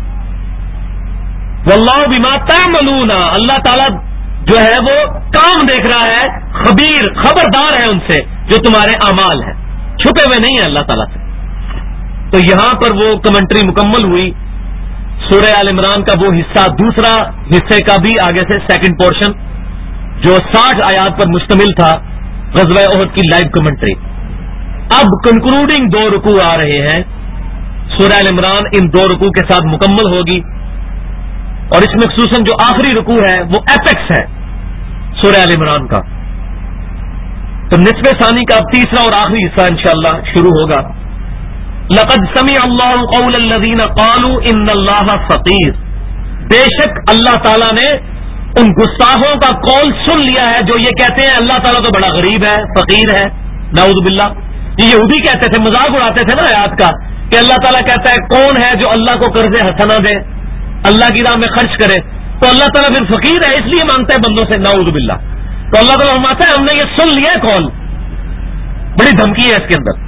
واللہ بما تعملون، اللہ تعالیٰ جو ہے وہ کام دیکھ رہا ہے، خبیر خبردار ہے ان سے جو تمہارے اعمال ہیں، چھپے ہوئے نہیں ہیں اللہ تعالیٰ سے۔ تو یہاں پر وہ کمنٹری مکمل ہوئی سورہ آل عمران کا وہ حصہ، دوسرا حصے کا بھی آگے سے سیکنڈ پورشن جو 60 آیات پر مشتمل تھا، غزوہ احد کی لائیو کمنٹری۔ اب کنکلوڈنگ 2 رکوع آ رہے ہیں، سورہ آل عمران ان 2 رکوع کے ساتھ مکمل ہوگی، اور اس میں خصوصاً جو آخری رکوع ہے وہ ایپیکس ہے سورہ آل عمران کا۔ تو نصف ثانی کا اب تیسرا اور آخری حصہ انشاءاللہ شروع ہوگا۔ لقد سمع اللہ قول الذین قالوا ان اللہ فقیر، بے شک اللہ تعالیٰ نے ان گستاخوں کا قول سن لیا ہے جو یہ کہتے ہیں اللہ تعالیٰ تو بڑا غریب ہے، فقیر ہے، نعوذ باللہ۔ یہ یہودی کہتے تھے، مذاق اڑاتے تھے نا آیات کا کہ اللہ تعالیٰ کہتا ہے کون ہے جو اللہ کو قرض حسنہ دے، اللہ کی راہ میں خرچ کرے، تو اللہ تعالیٰ پھر فقیر ہے اس لیے مانگتا ہے بندوں سے، نعوذ باللہ۔ تو اللہ تعالیٰ فرماتا ہے ہم نے یہ سن لیا ہے قول، بڑی دھمکی ہے اس کے اندر۔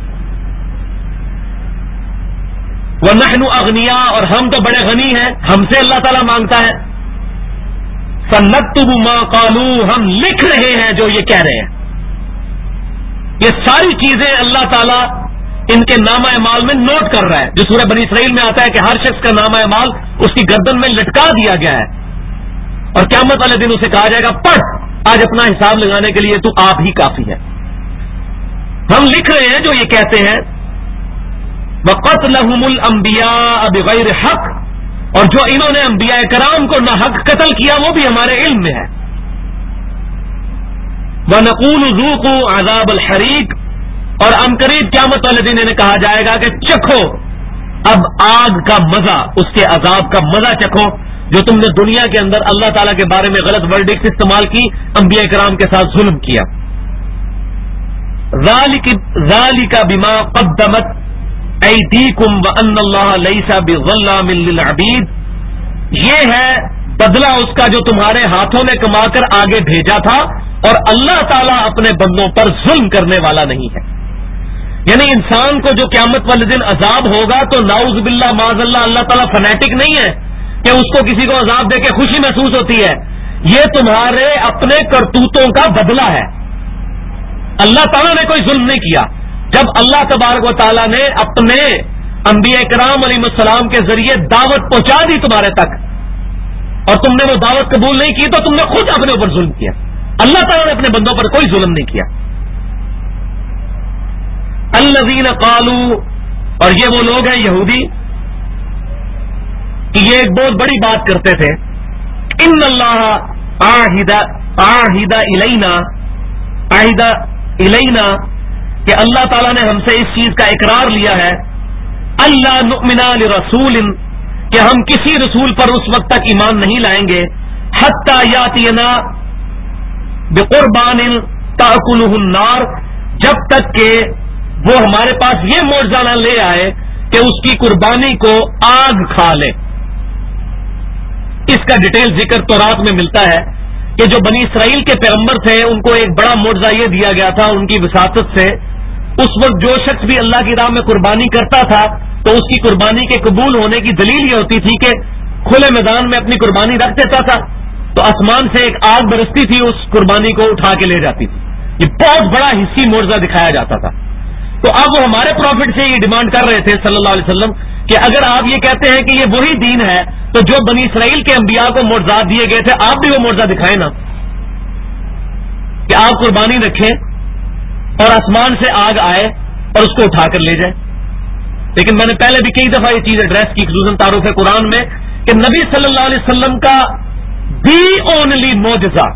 وَنَحْنُ أَغْنِيَاءُ، اور ہم تو بڑے غنی ہیں، ہم سے اللہ تعالیٰ مانگتا ہے۔ فَنَكْتُبُ مَا قَالُوا، ہم لکھ رہے ہیں جو یہ کہہ رہے ہیں۔ یہ ساری چیزیں اللہ تعالیٰ ان کے نامہ اعمال میں نوٹ کر رہا ہے، جو سورہ بنی اسرائیل میں آتا ہے کہ ہر شخص کا نامہ اعمال اس کی گردن میں لٹکا دیا گیا ہے، اور قیامت والے دن اسے کہا جائے گا پڑھ، آج اپنا حساب لگانے کے لیے تو آپ ہی کافی ہے۔ ہم لکھ رہے ہیں جو یہ کہتے ہیں وَقَتْلَهُمُ الْأَنْبِيَاءَ بِغَيْرِ حق، اور جو انہوں نے انبیاء کرام کو ناحق قتل کیا وہ بھی ہمارے علم میں ہے۔ وَنَقُولُ ذُوقُوا عَذَابَ الْحَرِيقِ، اور عنقریب قیامت والے دن انہیں کہا جائے گا کہ چکھو اب آگ کا مزہ، اس کے عذاب کا مزہ چکھو جو تم نے دنیا کے اندر اللہ تعالیٰ کے بارے میں غلط ورڈکٹ استعمال کی، انبیاء کرام کے ساتھ ظلم کیا۔ ذَلِكَ بِمَا قَدَّمَتْ أَيْدِيكُمْ وَأَنَّ اللَّهَ لَيْسَ بِظَلَّامٍ لِّلْعَبِيدِ، یہ ہے بدلہ اس کا جو تمہارے ہاتھوں نے کما کر آگے بھیجا تھا، اور اللہ تعالیٰ اپنے بندوں پر ظلم کرنے والا نہیں ہے۔ یعنی انسان کو جو قیامت والے دن عذاب ہوگا تو نعوذ باللہ معاذ اللہ تعالیٰ فنیٹک نہیں ہے کہ اس کو کسی کو عذاب دے کے خوشی محسوس ہوتی ہے، یہ تمہارے اپنے کرتوتوں کا بدلہ ہے۔ اللہ تعالیٰ نے کوئی ظلم نہیں کیا۔ جب اللہ تبارک و تعالیٰ نے اپنے انبیاء کرام علیہ السلام کے ذریعے دعوت پہنچا دی تمہارے تک، اور تم نے وہ دعوت قبول نہیں کی تو تم نے خود اپنے اوپر ظلم کیا۔ اللہ تعالیٰ نے اپنے بندوں پر کوئی ظلم نہیں کیا۔ الذین قالوا، اور یہ وہ لوگ ہیں یہودی کہ یہ ایک بہت بڑی بات کرتے تھے، ان اللہ عاہد الینا، کہ اللہ تعالیٰ نے ہم سے اس چیز کا اقرار لیا ہے، اللہ نؤمن لرسول، کہ ہم کسی رسول پر اس وقت تک ایمان نہیں لائیں گے، حتی یاتینا بقربان تأکلہ النار، جب تک کہ وہ ہمارے پاس یہ معجزہ نہ لے آئے کہ اس کی قربانی کو آگ کھا لے۔ اس کا ڈیٹیل ذکر تورات میں ملتا ہے کہ جو بنی اسرائیل کے پیغمبر تھے ان کو ایک بڑا معجزہ یہ دیا گیا تھا ان کی وساطت سے، اس وقت جو شخص بھی اللہ کی راہ میں قربانی کرتا تھا تو اس کی قربانی کے قبول ہونے کی دلیل یہ ہوتی تھی کہ کھلے میدان میں اپنی قربانی رکھ دیتا تھا تو آسمان سے ایک آگ برستی تھی، اس قربانی کو اٹھا کے لے جاتی تھی۔ یہ بہت بڑا حصی معجزہ دکھایا جاتا تھا۔ تو اب وہ ہمارے پروفٹ سے یہ ڈیمانڈ کر رہے تھے صلی اللہ علیہ وسلم کہ اگر آپ یہ کہتے ہیں کہ یہ وہی دین ہے تو جو بنی اسرائیل کے انبیاء کو معجزات دیے گئے تھے آپ بھی وہ معجزہ دکھائیں نا، کہ آپ قربانی رکھیں اور آسمان سے آگ آئے اور اس کو اٹھا کر لے جائیں۔ لیکن میں نے پہلے بھی کئی دفعہ یہ چیز ایڈریس کی، خصوصاً تعارف قرآن میں، کہ نبی صلی اللہ علیہ وسلم کا دی اونلی معجزہ،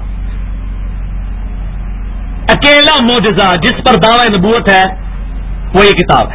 اکیلا معجزہ جس پر دعوی نبوت ہے وہ یہ کتاب ہے،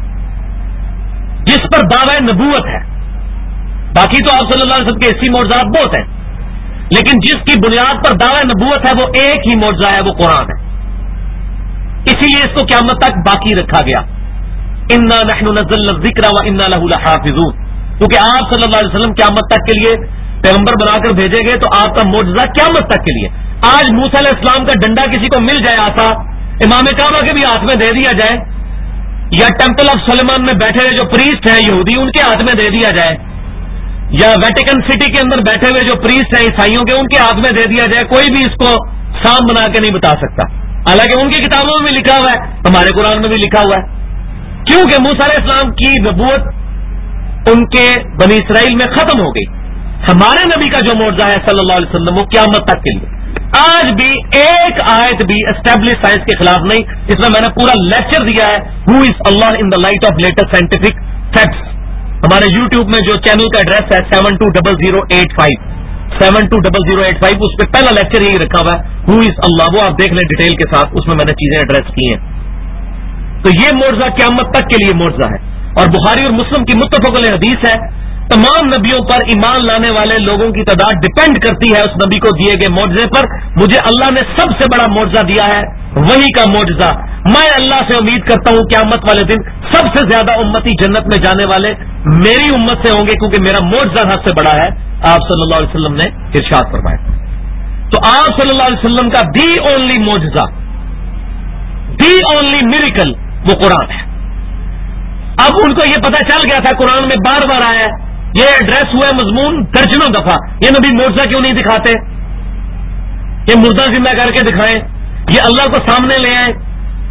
جس پر دعوی نبوت ہے۔ باقی تو آپ صلی اللہ علیہ وسلم کے اسی معجزات بہت ہیں، لیکن جس کی بنیاد پر دعوی نبوت ہے وہ ایک ہی معجزہ ہے، وہ قرآن ہے۔ اسی لیے اس کو قیامت تک باقی رکھا گیا، انا نحن نزلنا الذکر وانا لہ لحافظون، کیونکہ آپ صلی اللہ علیہ وسلم قیامت تک کے لیے پیغمبر بنا کر بھیجے گئے تو آپ کا معجزہ قیامت تک کے لیے۔ آج موسیٰ علیہ السلام کا ڈنڈا کسی کو مل جائے آتا، امام کعبہ کے بھی ہاتھ میں دے دیا جائے، یا ٹیمپل آف سلیمان میں بیٹھے ہوئے جو پریسٹ ہیں یہودی ان کے ہاتھ میں دے دیا جائے، یا ویٹیکن سٹی کے اندر بیٹھے ہوئے جو پریسٹ ہیں عیسائیوں کے ان کے ہاتھ میں دے دیا جائے، کوئی بھی اس کو سام بنا کے نہیں بتا سکتا، حالانکہ ان کی کتابوں میں بھی لکھا ہوا ہے، ہمارے قرآن میں بھی لکھا ہوا ہے۔ کیونکہ موسیٰ علیہ السلام کی نبوت ان کے بنی اسرائیل میں ختم ہو گئی، ہمارے نبی کا جو معجزہ ہے صلی اللہ علیہ وسلم وہ قیامت تک کے لیے۔ آج بھی ایک آیت بھی اسٹیبلش سائنس کے خلاف نہیں، اس میں نے پورا لیکچر دیا ہے who is Allah in the light of latest scientific facts. ہمارے یوٹیوب میں جو چینل کا ایڈریس ہے 720085 720085، اس پہ پہلا لیکچر یہی رکھا ہوا ہے ہو از اللہ، وہ آپ دیکھ لیں ڈیٹیل کے ساتھ، اس میں نے چیزیں ایڈریس کی ہیں۔ تو یہ معجزہ قیامت تک کے لیے معجزہ ہے، اور بخاری اور مسلم کی متفق علیہ حدیث ہے، تمام نبیوں پر ایمان لانے والے لوگوں کی تعداد ڈپینڈ کرتی ہے اس نبی کو دیے گئے معجزے پر۔ مجھے اللہ نے سب سے بڑا معجزہ دیا ہے، وہی کا معجزہ۔ میں اللہ سے امید کرتا ہوں قیامت والے دن سب سے زیادہ امتی جنت میں جانے والے میری امت سے ہوں گے، کیونکہ میرا معجزہ سب سے بڑا ہے، آپ صلی اللہ علیہ وسلم نے ارشاد فرمایا۔ تو آپ صلی اللہ علیہ وسلم کا دی اونلی معجزہ، دی اونلی میریکل وہ قرآن ہے۔ اب ان کو یہ پتہ چل گیا تھا، قرآن میں بار بار آیا ہے، یہ ایڈریس ہوا مضمون درجنوں دفعہ، یہ نبی معجزہ کیوں نہیں دکھاتے، یہ مردہ زندہ کر کے دکھائیں، یہ اللہ کو سامنے لے آئیں،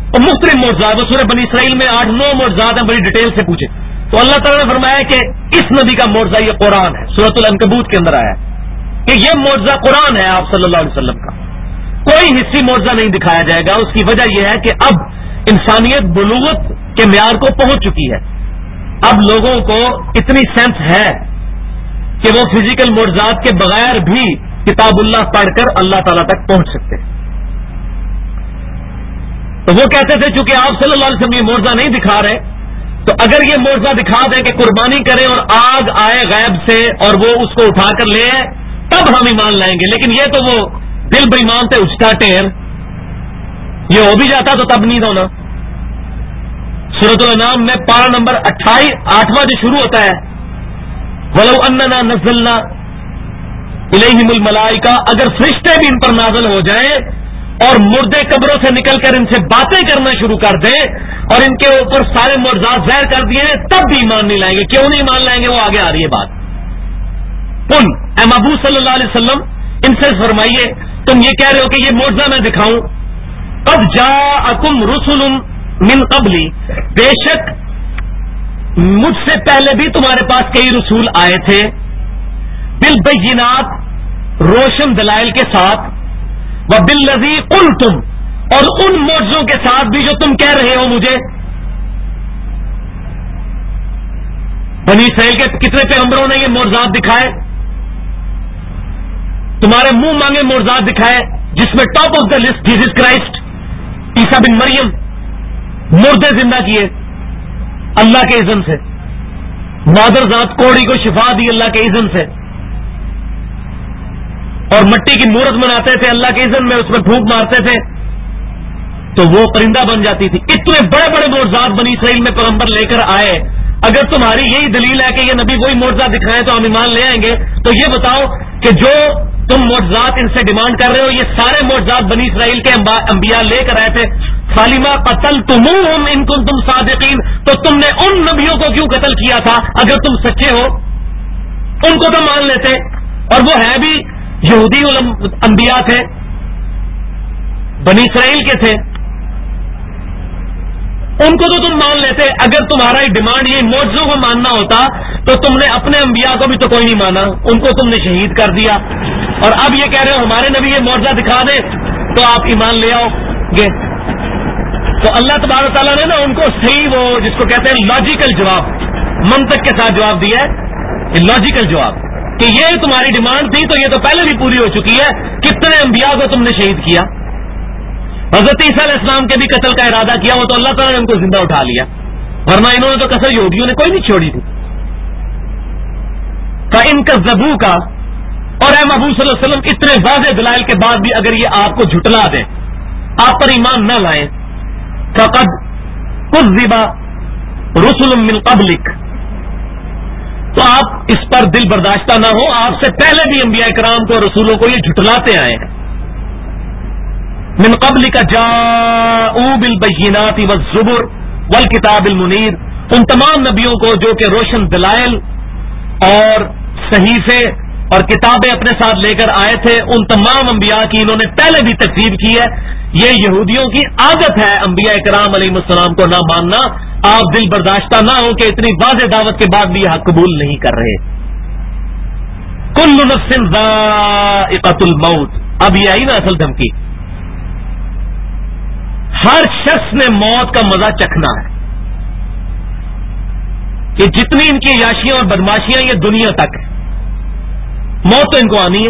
اور مختلف معجزات، سورہ بنی اسرائیل میں 8-9 معجزات ہیں، بڑی ڈیٹیل سے پوچھے تو اللہ تعالیٰ نے فرمایا کہ اس نبی کا معجزہ یہ قرآن ہے، سورۃ العنکبوت کے اندر آیا ہے کہ یہ معجزہ قرآن ہے آپ صلی اللہ علیہ وسلم کا، کوئی حصی معجزہ نہیں دکھایا جائے گا۔ اس کی وجہ یہ ہے کہ اب انسانیت بلوغت کے معیار کو پہنچ چکی ہے، اب لوگوں کو اتنی سینس ہے کہ وہ فزیکل معجزات کے بغیر بھی کتاب اللہ پڑھ کر اللہ تعالیٰ تک پہنچ سکتے ہیں۔ تو وہ کہتے تھے چونکہ آپ صلی اللہ علیہ وسلم یہ معجزہ نہیں دکھا رہے، تو اگر یہ معجزہ دکھا دیں کہ قربانی کریں اور آگ آئے غیب سے اور وہ اس کو اٹھا کر لے آئے تب ہم ایمان لائیں گے، لیکن یہ تو وہ دل بے ایمان تھے، اس کا ٹیر یہ ہو بھی جاتا تو تب نہیں ہونا۔ سورۃ الانعام میں پارہ نمبر 8واں جو شروع ہوتا ہے وَلَوْ أَنَّنَا نَزَّلْنَا إِلَيْهِمُ الْمَلَائِكَةَ، اگر فرشتے بھی ان پر نازل ہو جائیں اور مردے قبروں سے نکل کر ان سے باتیں کرنا شروع کر دیں اور ان کے اوپر سارے معجزات ظاہر کر دیے تب بھی ایمان نہیں لائیں گے۔ کیوں نہیں ایمان لائیں گے؟ وہ آگے آ رہی ہے بات۔ قل، اے محبوب صلی اللہ علیہ وسلم ان سے فرمائیے تم یہ کہہ رہے ہو کہ یہ معجزہ میں دکھاؤں، قد جاءکم رسل من قبلی، بے شک مجھ سے پہلے بھی تمہارے پاس کئی رسول آئے تھے، بالبینات، روشن دلائل کے ساتھ، وبالذی قلتم، اور ان معجزوں کے ساتھ بھی جو تم کہہ رہے ہو مجھے۔ بنی اسرائیل کے کتنے پیغمبروں نے یہ معجزات دکھائے؟ تمہارے منہ مانگے معجزات دکھائے، جس میں top of the list Jesus Christ, عیسیٰ بن مریم، مردے زندہ کیے اللہ کے اذن سے، مادر ذات کوڑی کو شفا دی اللہ کے اذن سے، اور مٹی کی مورت بناتے تھے اللہ کے اذن میں، اس میں پھونک مارتے تھے تو وہ پرندہ بن جاتی تھی۔ اتنے بڑے بڑے معجزات بنی اسرائیل میں پیغمبر لے کر آئے، اگر تمہاری یہی دلیل ہے کہ یہ نبی وہی معجزہ دکھائیں تو ہم ایمان لے آئیں گے، تو یہ بتاؤ کہ جو تم معجزات ان سے ڈیمانڈ کر رہے ہو یہ سارے معجزات بنی اسرائیل کے انبیاء لے کر آئے تھے، فَلِمَا قَتَلْتُمُوهُمْ إِن كُنتُمْ صَادِقِينَ، تو تم نے ان نبیوں کو کیوں قتل کیا تھا اگر تم سچے ہو؟ ان کو تو مان لیتے، اور وہ ہے بھی یہودی انبیاء تھے، بنی اسرائیل کے تھے، ان کو تو تم مان لیتے۔ اگر تمہارا یہ ڈیمانڈ یہ معجزوں کو ماننا ہوتا تو تم نے اپنے انبیاء کو بھی تو کوئی نہیں مانا، ان کو تم نے شہید کر دیا، اور اب یہ کہہ رہے ہو ہمارے نبی یہ معجزہ دکھا دے تو آپ ایمان لے آؤ گے۔ تو اللہ تبارک تعالیٰ نے نا ان کو صحیح وہ جس کو کہتے ہیں لاجیکل جواب، منطق کے ساتھ جواب دیا ہے، لاجیکل جواب کہ یہ تمہاری ڈیمانڈ تھی تو یہ تو پہلے بھی پوری ہو چکی ہے، کتنے انبیاء کو تم نے شہید کیا۔ حضرت عیسیٰ علیہ السلام کے بھی قتل کا ارادہ کیا، وہ تو اللہ تعالیٰ نے ان کو زندہ اٹھا لیا، ورنہ انہوں نے تو کسر یہودیوں نے کوئی نہیں چھوڑی تھی۔ فَإِن كَذَّبُوكَ، اور اے محبوب صلی اللہ علیہ وسلم اتنے واضح دلائل کے بعد بھی اگر یہ آپ کو جھٹلا دیں، آپ پر ایمان نہ لائیں، فَقَدْ كُذِّبَ رُسُلٌ مِّن قَبْلِكَ، تو آپ اس پر دل برداشتہ نہ ہو، آپ سے پہلے بھی انبیاء کرام کو رسولوں کو یہ جھٹلاتے آئے ہیں۔ من قبلک جاءوا بالبینات والزبر والکتاب المنیر، ان تمام نبیوں کو جو کہ روشن دلائل اور صحیفے اور کتابیں اپنے ساتھ لے کر آئے تھے، ان تمام انبیاء کی انہوں نے پہلے بھی تکذیب کی ہے۔ یہ یہودیوں کی عادت ہے انبیاء کرام علیہ السلام کو نہ ماننا، آپ دل برداشتہ نہ ہو کہ اتنی واضح دعوت کے بعد بھی یہ حق قبول نہیں کر رہے۔ کل نفس ذائقۃ الموت، اب یہ آئی نا اصل دھمکی، ہر شخص نے موت کا مزہ چکھنا ہے، کہ جتنی ان کی عیاشیاں اور بدماشیاں یہ دنیا تک ہے، موت تو ان کو آنی ہے۔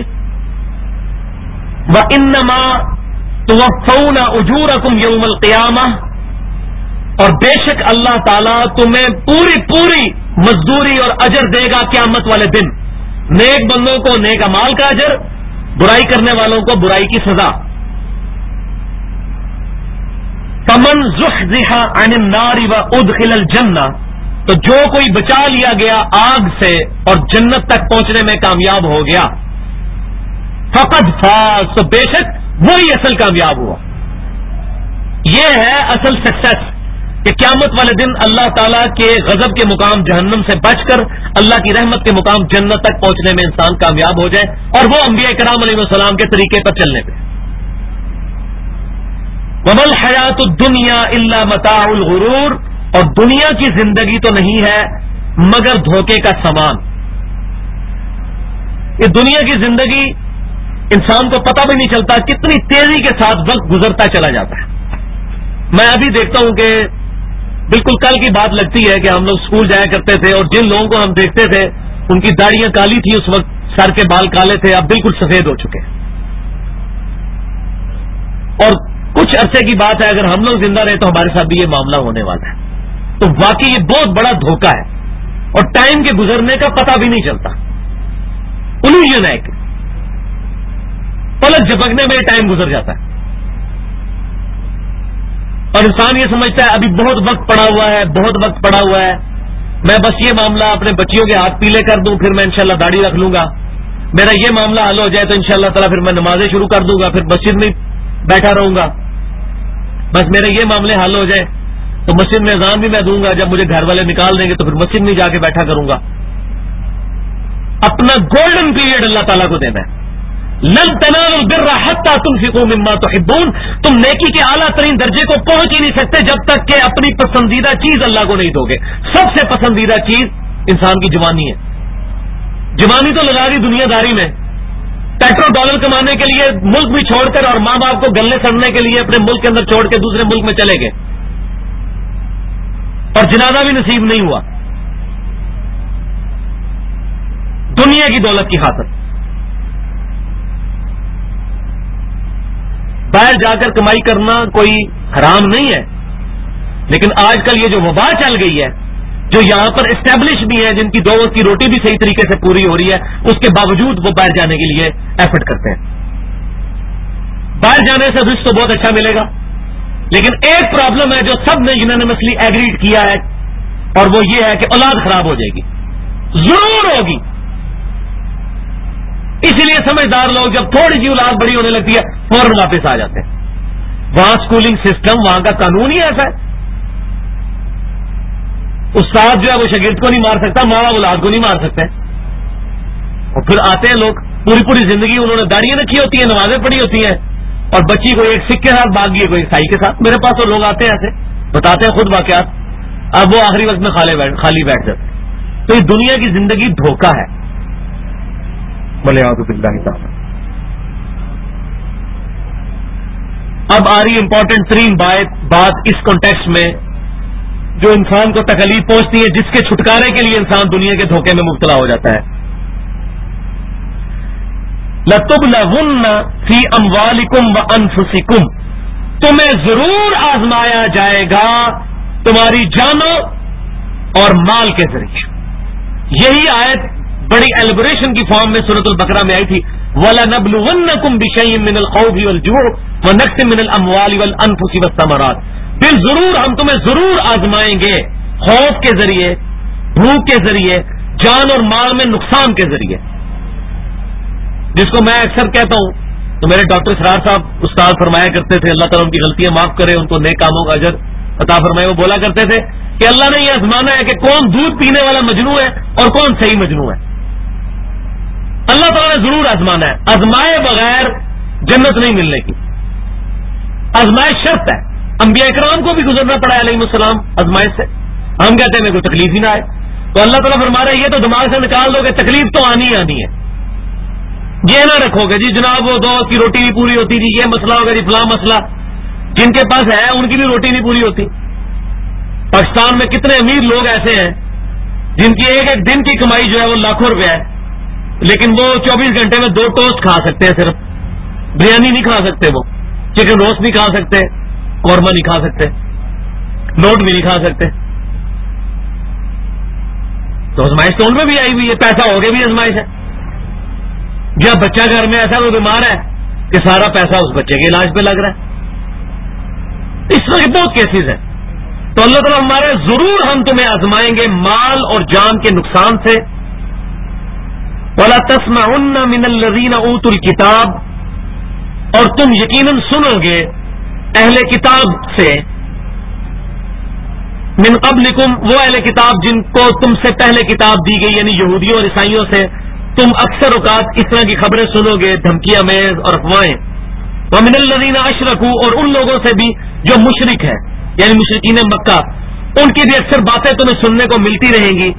وَإِنَّمَا تُوَفَّوْنَ أُجُورَكُمْ يَوْمَ الْقِيَامَةِ، اور بے شک اللہ تعالیٰ تمہیں پوری مزدوری اور اجر دے گا قیامت والے دن، نیک بندوں کو نیک اعمال کا اجر، برائی کرنے والوں کو برائی کی سزا۔ فَمَنْ زُحْزِحَ عَنِ النَّارِ وَأُدْخِلَ الْجَنَّةَ، تو جو کوئی بچا لیا گیا آگ سے اور جنت تک پہنچنے میں کامیاب ہو گیا، فقد فاز، تو بے شک وہی اصل کامیاب ہوا۔ یہ ہے اصل سکسیس کہ قیامت والے دن اللہ تعالیٰ کے غضب کے مقام جہنم سے بچ کر اللہ کی رحمت کے مقام جنت تک پہنچنے میں انسان کامیاب ہو جائے، اور وہ انبیاء کرام علیہ السلام کے طریقے پر چلنے پہ۔ وَمَا الْحَيَاةُ الدُّنْيَا إِلَّا مَتَاعُ الْغُرُورِ، اور دنیا کی زندگی تو نہیں ہے مگر دھوکے کا سامان. یہ دنیا کی زندگی انسان کو پتہ بھی نہیں چلتا کتنی تیزی کے ساتھ وقت گزرتا چلا جاتا ہے. میں ابھی دیکھتا ہوں کہ بالکل کل کی بات لگتی ہے کہ ہم لوگ اسکول جایا کرتے تھے اور جن لوگوں کو ہم دیکھتے تھے ان کی داڑیاں کالی تھی اس وقت، سر کے بال کالے تھے، اب بالکل سفید ہو چکے ہیں. اور کچھ عرصے کی بات ہے اگر ہم لوگ زندہ رہے تو ہمارے ساتھ بھی یہ معاملہ ہونے والا ہے. تو واقعی یہ بہت بڑا دھوکہ ہے اور ٹائم کے گزرنے کا پتہ بھی نہیں چلتا. الوژن ہے کہ پلک جھپکنے میں ٹائم گزر جاتا ہے اور انسان یہ سمجھتا ہے ابھی بہت وقت پڑا ہوا ہے، بہت وقت پڑا ہوا ہے، میں بس یہ معاملہ اپنے بچیوں کے ہاتھ پیلے کر دوں پھر میں انشاءاللہ داڑھی رکھ لوں گا، میرا یہ معاملہ حل ہو جائے تو انشاءاللہ تعالیٰ پھر میں نمازیں شروع کر دوں گا، پھر مسجد میں بیٹھا رہوں گا، بس میرے یہ معاملے حل ہو جائے تو مسجد میں اذان بھی میں دوں گا، جب مجھے گھر والے نکال دیں گے تو پھر مسجد میں جا کے بیٹھا کروں گا. اپنا گولڈن پیریڈ اللہ تعالیٰ کو دینا ہے. لن تنالوا البر حتى تنفقوا مما تحبون، تم نیکی کے اعلیٰ ترین درجے کو پہنچ ہی نہیں سکتے جب تک کہ اپنی پسندیدہ چیز اللہ کو نہیں دو گے. سب سے پسندیدہ چیز انسان کی جوانی ہے. جوانی تو لگا دی دنیا داری میں، پیٹرول ڈالر کمانے کے لیے ملک بھی چھوڑ کر اور ماں باپ کو گلے سڑنے کے لیے اپنے ملک کے اندر چھوڑ کے دوسرے ملک میں چلے گئے اور جنازہ بھی نصیب نہیں ہوا دنیا کی دولت کی خاطر. باہر جا کر کمائی کرنا کوئی حرام نہیں ہے، لیکن آج کل یہ جو وبا چل گئی ہے، جو یہاں پر اسٹیبلش بھی ہیں، جن کی دو وقت کی روٹی بھی صحیح طریقے سے پوری ہو رہی ہے، اس کے باوجود وہ باہر جانے کے لیے ایفرٹ کرتے ہیں. باہر جانے سے رزق تو بہت اچھا ملے گا، لیکن ایک پرابلم ہے جو سب نے یونانیمسلی ایگریڈ کیا ہے اور وہ یہ ہے کہ اولاد خراب ہو جائے گی، ضرور ہوگی. اسی لیے سمجھدار لوگ جب تھوڑی سی اولاد بڑی ہونے لگتی ہے فوراً واپس آ جاتے ہیں. وہاں اسکولنگ سسٹم، وہاں کا قانون ہی ایسا ہے. استاد جو ہے وہ شاگرد کو نہیں مار سکتا، ماں باپ اولاد کو نہیں مار سکتے. اور پھر آتے ہیں لوگ پوری زندگی انہوں نے داڑیاں رکھی ہوتی ہیں، نمازیں پڑھی ہوتی ہیں، اور بچی کو ایک سکھ کے ساتھ بھاگ گئی، کوئی عیسائی کے ساتھ. میرے پاس تو لوگ آتے ہیں ایسے بتاتے ہیں خود واقعات، اب وہ آخری وقت میں خالی بیٹھ جاتے ہیں. تو یہ دنیا کی زندگی دھوکہ ہے. وَلِعِيَاذُ بِاللَّهِ تَعَالَى. اب آ رہی امپورٹنٹ ترین بات اس کانٹیکسٹ میں جو انسان کو تکلیف پہنچتی ہے، جس کے چھٹکارے کے لیے انسان دنیا کے دھوکے میں مبتلا ہو جاتا ہے. لَتُبْلَغُنَّ فِي أَمْوَالِكُمْ وَأَنفُسِكُمْ، تمہیں ضرور آزمایا جائے گا تمہاری جانوں اور مال کے ذریعے. یہی آیت بڑی ایلیبوریشن کی فارم میں سورۃ البقرہ میں آئی تھی. وَلَنَبْلُوَنَّكُمْ بِشَيْءٍ مِّنَ الْخَوْفِ وَالْجُوعِ وَنَقْصٍ مِّنَ الْأَمْوَالِ وَالْأَنفُسِ وَالثَّمَرَاتِ، بالضرور ہم تمہیں ضرور آزمائیں گے، خوف کے ذریعے، بھوک کے ذریعے، جان اور مال میں نقصان کے ذریعے. جس کو میں اکثر کہتا ہوں تو میرے ڈاکٹر سرار صاحب استاد فرمایا کرتے تھے، اللہ تعالیٰ ان کی غلطیاں معاف کرے، ان کو نیک کاموں کا اجر عطا فرمائے. وہ بولا کرتے تھے کہ اللہ نے یہ آزمانا ہے کہ کون دودھ پینے والا مجنو ہے اور کون صحیح مجنو ہے. اللہ تعالیٰ نے ضرور آزمانا ہے. آزمائے بغیر جنت نہیں ملنے کی، آزمائش شرط ہے. انبیاء اکرام کو بھی گزرنا پڑا ہے علیہ السلام آزمائش سے. ہم کہتے ہیں میرے کو تکلیف ہی نہ آئے، تو اللہ تعالیٰ فرما رہا ہے یہ تو دماغ سے نکال دو کہ تکلیف تو آنی ہی آنی ہے. یہ نہ رکھو گے جی جناب وہ دو کی روٹی نہیں پوری ہوتی جی، یہ مسئلہ ہوگا جی فلاں مسئلہ. جن کے پاس ہے ان کی بھی روٹی نہیں پوری ہوتی. پاکستان میں کتنے امیر لوگ ایسے ہیں جن کی ایک ایک دن کی کمائی جو ہے وہ لاکھوں روپے ہے، لیکن وہ 24 گھنٹے میں 2 ٹوسٹ کھا سکتے ہیں، صرف بریانی نہیں کھا سکتے، وہ چکن روسٹ نہیں کھا سکتے، قورمہ نہیں کھا سکتے، نوٹ بھی نہیں کھا سکتے. تو آزمائش تو ان میں بھی آئی ہوئی ہے، پیسہ ہو گیا بھی آزمائش ہے. یا بچہ گھر میں ایسا وہ بیمار ہے کہ سارا پیسہ اس بچے کے علاج پہ لگ رہا ہے. اس طرح کے بہت کیسز ہیں. تو اللہ تعالیٰ ہمارے ضرور ہم تمہیں آزمائیں گے مال اور جان کے نقصان سے. وَلَا تَسْمَعُنَّ مِنَ الَّذِينَ أُوتُوا الْكِتَابَ، اور تم یقیناً سنو گے اہل کتاب سے، من قبلکم، وہ اہل کتاب جن کو تم سے پہلے کتاب دی گئی، یعنی یہودیوں اور عیسائیوں سے تم اکثر اوقات اس طرح کی خبریں سنو گے، دھمکیاں میز اور افواہیں. وَمِنَ الَّذِينَ أَشْرَكُوا، اور ان لوگوں سے بھی جو مشرک ہیں یعنی مشرکین مکہ، ان کی بھی اکثر باتیں تمہیں سننے کو ملتی رہیں گی.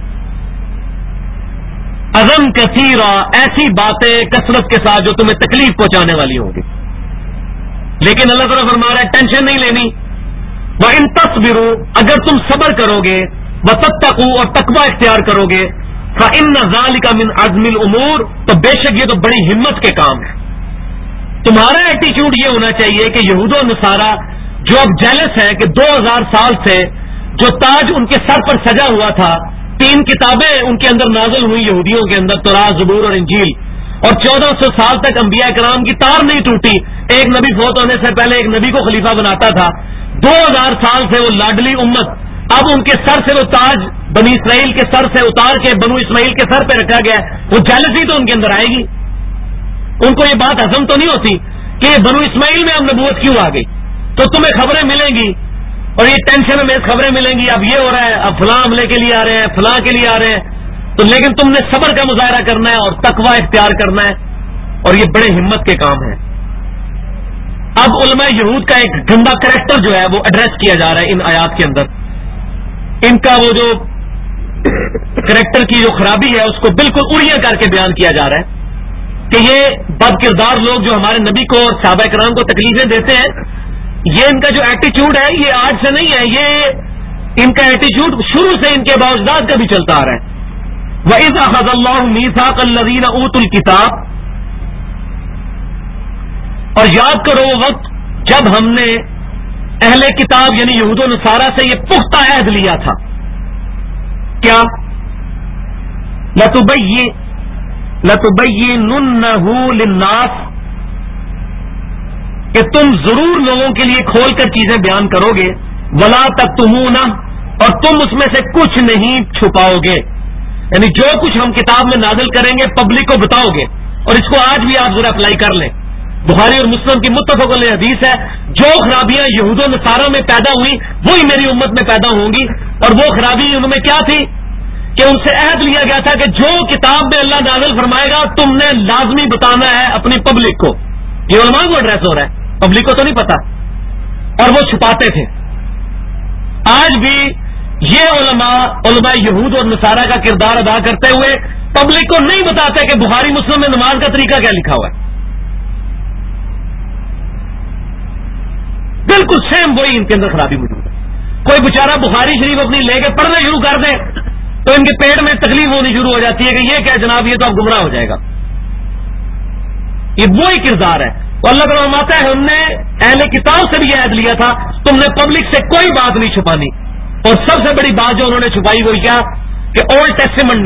اذًا کثیرا، ایسی باتیں کثرت کے ساتھ جو تمہیں تکلیف پہنچانے والی ہوں گی. لیکن اللہ تعالیٰ فرما رہا ہے ٹینشن نہیں لینی. وَإِن تَصْبِرُوا، اگر تم صبر کرو گے، وَتَتَّقُوا، اور تقوی اختیار کرو گے، فَإِنَّ ذَلِكَ مِنْ عَزْمِ الْأُمُورِ، تو بے شک یہ تو بڑی ہمت کے کام ہے. تمہارا ایٹیچیوڈ یہ ہونا چاہیے کہ یہود و نصارہ جو اب جیلس ہیں کہ 2000 سال سے جو تاج ان کے سر پر سجا ہوا تھا، 3 کتابیں ان کے اندر نازل ہوئی یہودیوں کے اندر، توراۃ، زبور اور انجیل، اور 1400 سال تک انبیاء کرام کی تار نہیں ٹوٹی. ایک نبی فوت ہونے سے پہلے ایک نبی کو خلیفہ بناتا تھا. 2000 سال سے وہ لاڈلی امت، اب ان کے سر سے وہ تاج بنی اسرائیل کے سر سے اتار کے بنو اسماعیل کے سر پہ رکھا گیا ہے. وہ جیلسی تو ان کے اندر آئے گی. ان کو یہ بات ہضم تو نہیں ہوتی کہ یہ بنو اسماعیل میں اب نبوت کیوں آ گئی. تو تمہیں خبریں ملیں گی اور یہ ٹینشن میں خبریں ملیں گی، اب یہ ہو رہا ہے، اب فلاں عملے کے لیے آ رہے ہیں، فلاں کے لیے آ رہے ہیں. تو لیکن تم نے صبر کا مظاہرہ کرنا ہے اور تقوی اختیار کرنا ہے، اور یہ بڑے ہمت کے کام ہیں. اب علماء یہود کا ایک گندا کریکٹر جو ہے وہ ایڈریس کیا جا رہا ہے ان آیات کے اندر. ان کا وہ جو کریکٹر کی جو خرابی ہے اس کو بالکل اڑیا کر کے بیان کیا جا رہا ہے کہ یہ بد کردار لوگ جو ہمارے نبی کو اور صحابہ کرام کو تکلیفیں دیتے ہیں، یہ ان کا جو ایٹیچیوڈ ہے یہ آج سے نہیں ہے، یہ ان کا ایٹیچیوڈ شروع سے ان کے باوجداد کا بھی چلتا آ رہا ہے. وَإِذْ أَخَذَ اللَّهُ مِيثَاقَ الَّذِينَ أُوتُوا الْكِتَابَ، اور یاد کرو وہ وقت جب ہم نے اہل کتاب یعنی یہود و نصارہ سے یہ پختہ عہد لیا تھا. کیا؟ لَتُبَيِّنُنَّهُ لِلنَّاسِ، کہ تم ضرور لوگوں کے لیے کھول کر چیزیں بیان کرو گے، وَلَا تَكْتُمُونَهُ، اور تم اس میں سے کچھ نہیں چھپاؤ گے. یعنی جو کچھ ہم کتاب میں نازل کریں گے پبلک کو بتاؤ گے. اور اس کو آج بھی آپ ذرا اپلائی کر لیں. بخاری اور مسلم کی متفق علیہ حدیث ہے، جو خرابیاں یہود و نصارہ میں پیدا ہوئی وہی میری امت میں پیدا ہوں گی. اور وہ خرابی ان میں کیا تھی کہ ان سے عہد لیا گیا تھا کہ جو کتاب میں اللہ نازل فرمائے گا تم نے لازمی بتانا ہے اپنی پبلک کو. یہ علماء کو ایڈریس ہو رہا ہے، پبلک کو تو نہیں پتا، اور وہ چھپاتے تھے. آج بھی یہ علماء یہود اور نصارہ کا کردار ادا کرتے ہوئے پبلک کو نہیں بتاتے کہ بخاری مسلم میں نماز کا طریقہ کیا لکھا ہوا ہے. بالکل سیم وہی ان کے اندر خرابی موجود ہے. کوئی بیچارہ بخاری شریف اپنی لے کے پڑھنا شروع کر دے تو ان کے پیٹ میں تکلیف ہونی شروع ہو جاتی ہے کہ یہ کیا جناب، یہ تو اب گمراہ ہو جائے گا. یہ وہی کردار ہے. تو اللہ تعالیٰ فرماتا ہے ہم نے اہل کتاب سے بھی عہد لیا تھا، تم نے پبلک سے کوئی بات نہیں چھپانی. اور سب سے بڑی بات جو انہوں نے چھپائی وہ کیا کہ اولڈ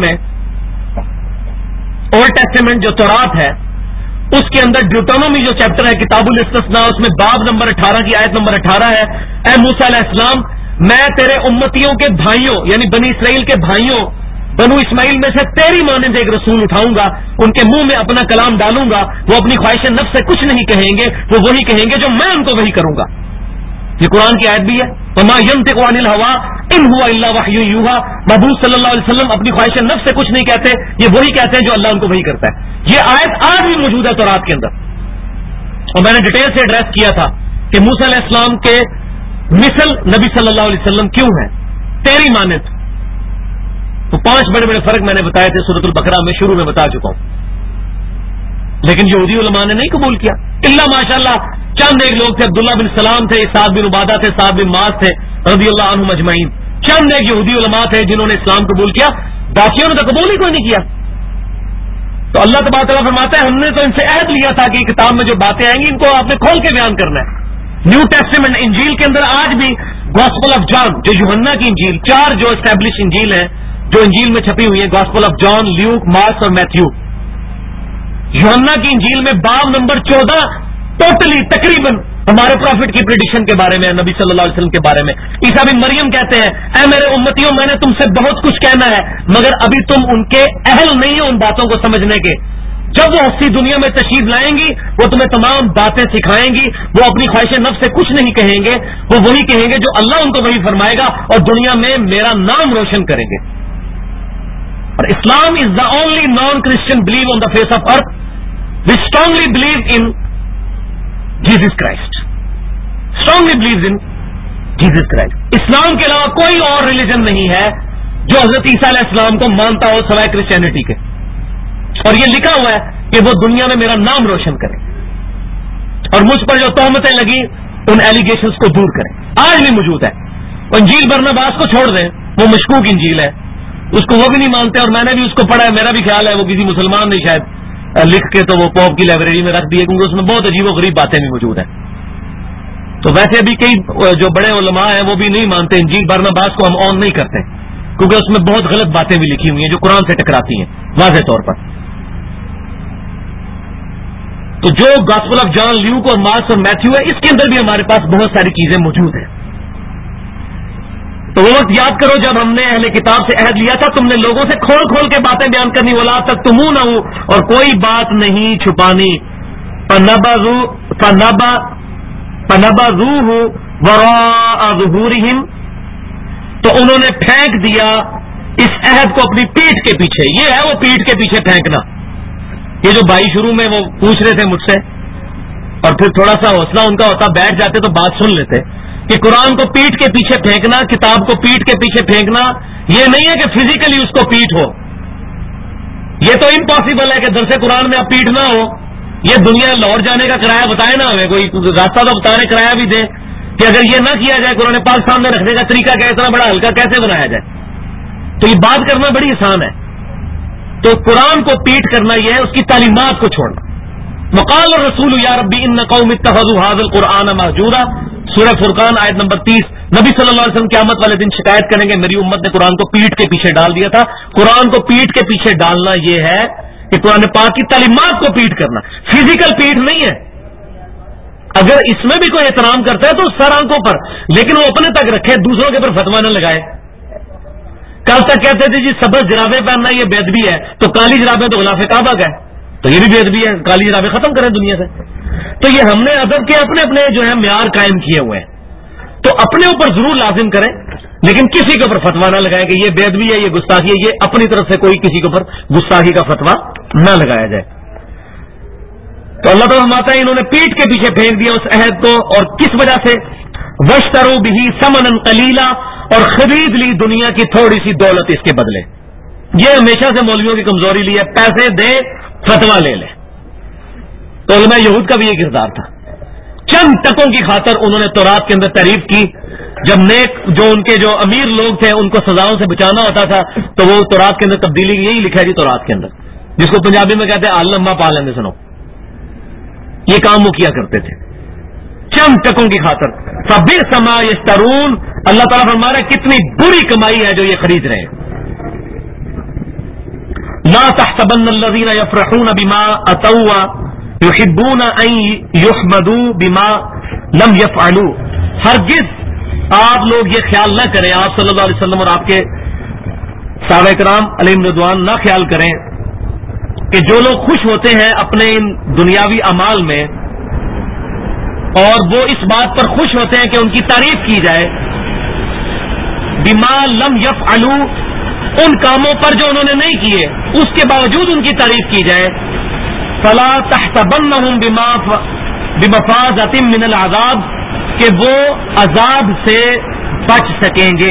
ٹیسٹیمنٹ جو تورات ہے اس کے اندر ڈیوٹونومی جو چیپٹر ہے کتاب الاستثناء، اس میں باب نمبر 18 کی آیت نمبر 18 ہے، اے موسیٰ علیہ السلام میں تیرے امتیوں کے بھائیوں یعنی بنی اسرائیل کے بھائیوں بنو اسماعیل میں سے تیری مانند ایک رسول اٹھاؤں گا، ان کے منہ میں اپنا کلام ڈالوں گا، وہ اپنی خواہش نفس سے کچھ نہیں کہیں گے، وہ وہی کہیں گے جو میں ان کو وہی کروں گا. یہ قرآن کی آیت بھی ہے، وما ينطق عن الهوى ان هو الا وحی یوحى. محبوب صلی اللہ علیہ وسلم اپنی خواہش نفس سے کچھ نہیں کہتے، یہ وہی کہتے ہیں جو اللہ ان کو وہی کرتا ہے. یہ آیت آج بھی موجود ہے تورات کے اندر، اور میں نے ڈیٹیل سے ایڈریس کیا تھا کہ موسیٰ علیہ السلام کے مثل نبی صلی اللہ علیہ وسلم کیوں ہے تیری مانند. تو 5 بڑے بڑے فرق میں نے بتائے تھے سورۃ البقرہ میں، شروع میں بتا چکا ہوں. لیکن یہودی علماء نے نہیں قبول کیا، اللہ ماشاءاللہ چند ایک لوگ تھے، عبداللہ بن سلام تھے، سعد بن عبادہ تھے، سعد بن معاذ تھے رضی اللہ عنہم اجمعین. چند ایک یہودی علماء تھے جنہوں نے اسلام قبول کیا، باقیوں نے تو قبول ہی کوئی نہیں کیا. تو اللہ تبارک و تعالیٰ فرماتا ہے ہم نے تو ان سے عہد لیا تھا کہ کتاب میں جو باتیں آئیں گی ان کو آپ نے کھول کے بیان کرنا ہے. نیو ٹیسٹیمنٹ انجیل کے اندر آج بھی گاسپل آف جان جو یوحنا کی انجیل، 4 جو اسٹیبلش انجیل ہیں جو انجیل میں چھپی ہوئی ہیں، gospel of John, Luke, Mark اور میتھیو. یوحنا کی انجیل میں باب نمبر 14 ٹوٹلی تقریباً ہمارے پروفٹ کی پریڈکشن کے بارے میں، نبی صلی اللہ علیہ وسلم کے بارے میں. عیسیٰ بن مریم کہتے ہیں اے میرے امتیوں میں نے تم سے بہت کچھ کہنا ہے مگر ابھی تم ان کے اہل نہیں ہو ان باتوں کو سمجھنے کے. جب وہ ہستی دنیا میں تشریف لائیں گی وہ تمہیں تمام باتیں سکھائیں گی، وہ اپنی خواہش نفس سے کچھ نہیں کہیں گے، وہ وہی کہیں گے جو اللہ ان کو وہی فرمائے گا، اور دنیا میں میرا نام روشن کریں گے. اور Islam is the only non Christian believe on the face of earth. We strongly believe in Jesus Christ, strongly believes in Jesus Christ. اسلام کے علاوہ کوئی اور ریلیجن نہیں ہے جو حضرت عیسیٰ علیہ السلام کو مانتا ہو سوائے کرسچینٹی کے, اور یہ لکھا ہوا ہے کہ وہ دنیا میں میرا نام روشن کرے اور مجھ پر جو تہمتیں لگی ان ایلیگیشنز کو دور کریں. آج بھی موجود ہے. انجیل برناباس کو چھوڑ دیں, وہ مشکوک انجیل ہے, اس کو وہ بھی نہیں مانتے, اور میں نے بھی اس کو پڑھا ہے, میرا بھی خیال ہے وہ کسی مسلمان نے شاید لکھ کے تو وہ پوپ کی لائبریری میں رکھ دیے, کیونکہ اس میں بہت عجیب و غریب باتیں بھی موجود ہیں. تو ویسے ابھی کئی جو بڑے علماء ہیں وہ بھی نہیں مانتے انجیل برناباس کو, ہم آن نہیں کرتے کیونکہ اس میں بہت غلط باتیں بھی لکھی ہوئی ہیں جو قرآن سے ٹکراتی ہیں واضح طور پر. تو جو گاسپل آف جان, لیوک اور مارکس اور میتھیو ہے, اس کے اندر بھی ہمارے پاس بہت ساری چیزیں موجود ہیں. تو وہ وقت یاد کرو جب ہم نے اہل کتاب سے عہد لیا تھا, تم نے لوگوں سے کھول کھول کے باتیں بیان کرنی, ولا تکتمونہ نہ ہو, اور کوئی بات نہیں چھپانی. فنبذوہ وراء ظہورہم, تو انہوں نے پھینک دیا اس عہد کو اپنی پیٹھ کے پیچھے. یہ ہے وہ پیٹھ کے پیچھے پھینکنا. یہ جو بھائی شروع میں وہ پوچھ رہے تھے مجھ سے, اور پھر تھوڑا سا حوصلہ ان کا ہوتا, بیٹھ جاتے تو بات سن لیتے, کہ قرآن کو پیٹھ کے پیچھے پھینکنا, کتاب کو پیٹھ کے پیچھے پھینکنا, یہ نہیں ہے کہ فزیکلی اس کو پیٹ ہو. یہ تو امپاسبل ہے کہ درس قرآن میں اب پیٹ نہ ہو. یہ دنیا لاہور جانے کا کرایہ بتائے نا ہمیں, کوئی راستہ تو بتانے کرایہ بھی دے کہ اگر یہ نہ کیا جائے, قرآن پاک سامنے رکھنے کا طریقہ کیا, اتنا بڑا ہلکا کیسے بنایا جائے. تو یہ بات کرنا بڑی آسان ہے. تو قرآن کو پیٹ کرنا یہ ہے اس کی تعلیمات کو چھوڑنا. وقال الرسول یا ربی ان قوم اتخذوا هذا القرآن مہجورا, سورہ فرقان آیت نمبر 30. نبی صلی اللہ علیہ وسلم قیامت والے دن شکایت کریں گے میری امت نے قرآن کو پیٹ کے پیچھے ڈال دیا تھا. قرآن کو پیٹ کے پیچھے ڈالنا یہ ہے کہ قرآن پاک کی تعلیمات کو پیٹ کرنا, فزیکل پیٹ نہیں ہے. اگر اس میں بھی کوئی احترام کرتا ہے تو سر آنکھوں پر, لیکن وہ اپنے تک رکھے, دوسروں کے اوپر فتوا نہ لگائے. کل تک کہتے تھے جی سبز جرابیں پہننا یہ بے ادبی ہے, تو کالی جرابیں تو غلاف کعبہ کا ہے, تو یہ بھی بے ادبی ہے, کالی جرابیں ختم کریں دنیا سے. تو یہ ہم نے ادب کے اپنے اپنے جو ہے معیار قائم کیے ہوئے ہیں. تو اپنے اوپر ضرور لازم کریں, لیکن کسی کے اوپر فتوا نہ لگائے کہ یہ بے ادبی ہے, یہ گستاخی ہے. یہ اپنی طرف سے کوئی کسی کے اوپر گستاخی کا فتوا نہ لگایا جائے. تو اللہ تعالیٰ فرماتا ہے انہوں نے پیٹ کے پیچھے پھینک دیا اس عہد کو, اور کس وجہ سے, واشتروا بہ ثمنا قلیلا, اور خرید لی دنیا کی تھوڑی سی دولت اس کے بدلے. یہ ہمیشہ سے مولویوں کی کمزوری لی ہے, پیسے دے فتوا لے لے. تو علماء یہود کا بھی یہ کردار تھا. چند ٹکوں کی خاطر انہوں نے تورات کے اندر تعریف کی. جب نیک جو ان کے جو امیر لوگ تھے ان کو سزاؤں سے بچانا ہوتا تھا تو وہ تورات کے اندر تبدیلی, یہی لکھا ہے جی تورات کے اندر, جس کو پنجابی میں کہتے ہیں عالم پا لیندے سنو. یہ کام وہ کیا کرتے تھے چند ٹکوں کی خاطر. فبئس ما یشترون, اللہ تعالیٰ فرما رہا ہے کتنی بری کمائی ہے جو یہ خرید رہے ہیں. لا تحسبن الذين يفرحون بما اتوا يحبون ان يحمدوا بما لم يفعلوا. ہرگز آپ لوگ یہ خیال نہ کریں, آپ صلی اللہ علیہ وسلم اور آپ کے صحابہ کرام علیہم رضوان نہ خیال کریں کہ جو لوگ خوش ہوتے ہیں اپنے ان دنیاوی اعمال میں, اور وہ اس بات پر خوش ہوتے ہیں کہ ان کی تعریف کی جائے, بما لم یفعلوا, ان کاموں پر جو انہوں نے نہیں کیے اس کے باوجود ان کی تعریف کی جائے, فلا تحسبنهم بمفازۃ من العذاب, کہ وہ عذاب سے بچ سکیں گے.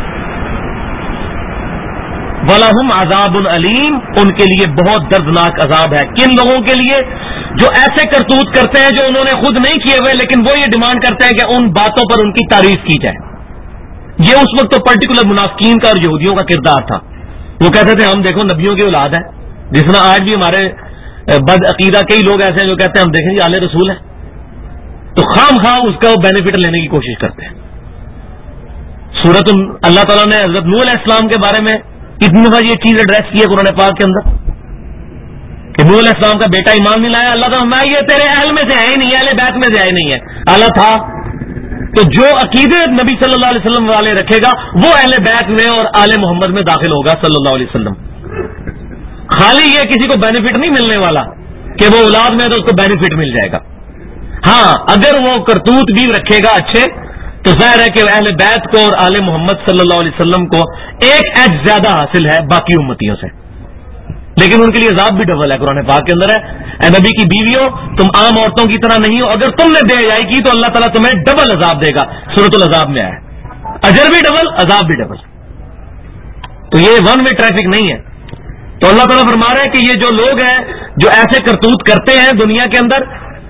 وَلَهُمْ عَذَابٌ عَلِيمٌ, ان کے لیے بہت دردناک عذاب ہے. کن لوگوں کے لیے؟ جو ایسے کرتوت کرتے ہیں جو انہوں نے خود نہیں کیے ہوئے, لیکن وہ یہ ڈیمانڈ کرتے ہیں کہ ان باتوں پر ان کی تعریف کی جائے. یہ اس وقت تو پرٹیکولر منافقین کا اور یہودیوں کا کردار تھا. وہ کہتے تھے ہم دیکھو نبیوں کی اولاد ہے, جس طرح آج بھی ہمارے بد عقیدہ کئی لوگ ایسے ہیں جو کہتے ہیں ہم دیکھیں گے آل رسول ہے, تو خام خواہ اس کا وہ بینیفٹ لینے کی کوشش کرتے ہیں. سورۃ اللہ تعالیٰ نے حضرت نوح علیہ السلام کے بارے میں اتنی دفعہ یہ چیز ایڈریس کی ہے قرآن پاک کے اندر کہ نوح علیہ السلام کا بیٹا ایمان نہیں لایا. اللہ تعالیٰ میں یہ تیرے اہل میں سے ہے ہی نہیں ہے, اہل بیت میں سے ہے ہی نہیں ہے. اللہ تھا تو جو عقیدے نبی صلی اللہ علیہ وسلم والے رکھے گا وہ اہل بیت میں اور آل محمد میں داخل ہوگا صلی اللہ علیہ وسلم. خالی یہ کسی کو بینیفٹ نہیں ملنے والا کہ وہ اولاد میں تو اس کو بینیفٹ مل جائے گا. ہاں اگر وہ کرتوت بھی رکھے گا اچھے تو ظاہر ہے کہ اہل بیت کو اور آل محمد صلی اللہ علیہ وسلم کو ایک ایج زیادہ حاصل ہے باقی امتیوں سے. لیکن ان کے لیے عذاب بھی ڈبل ہے. قرآن پاک کے اندر ہے اے نبی کی بیویوں تم عام عورتوں کی طرح نہیں ہو, اگر تم نے بے حیائی کی تو اللہ تعالیٰ تمہیں ڈبل عذاب دے گا. سورۃ العذاب میں آیا, اجر بھی ڈبل عذاب بھی ڈبل. تو یہ ون وے ٹریفک نہیں ہے. تو اللہ تعالیٰ فرما رہا ہے کہ یہ جو لوگ ہیں جو ایسے کرتوت کرتے ہیں دنیا کے اندر,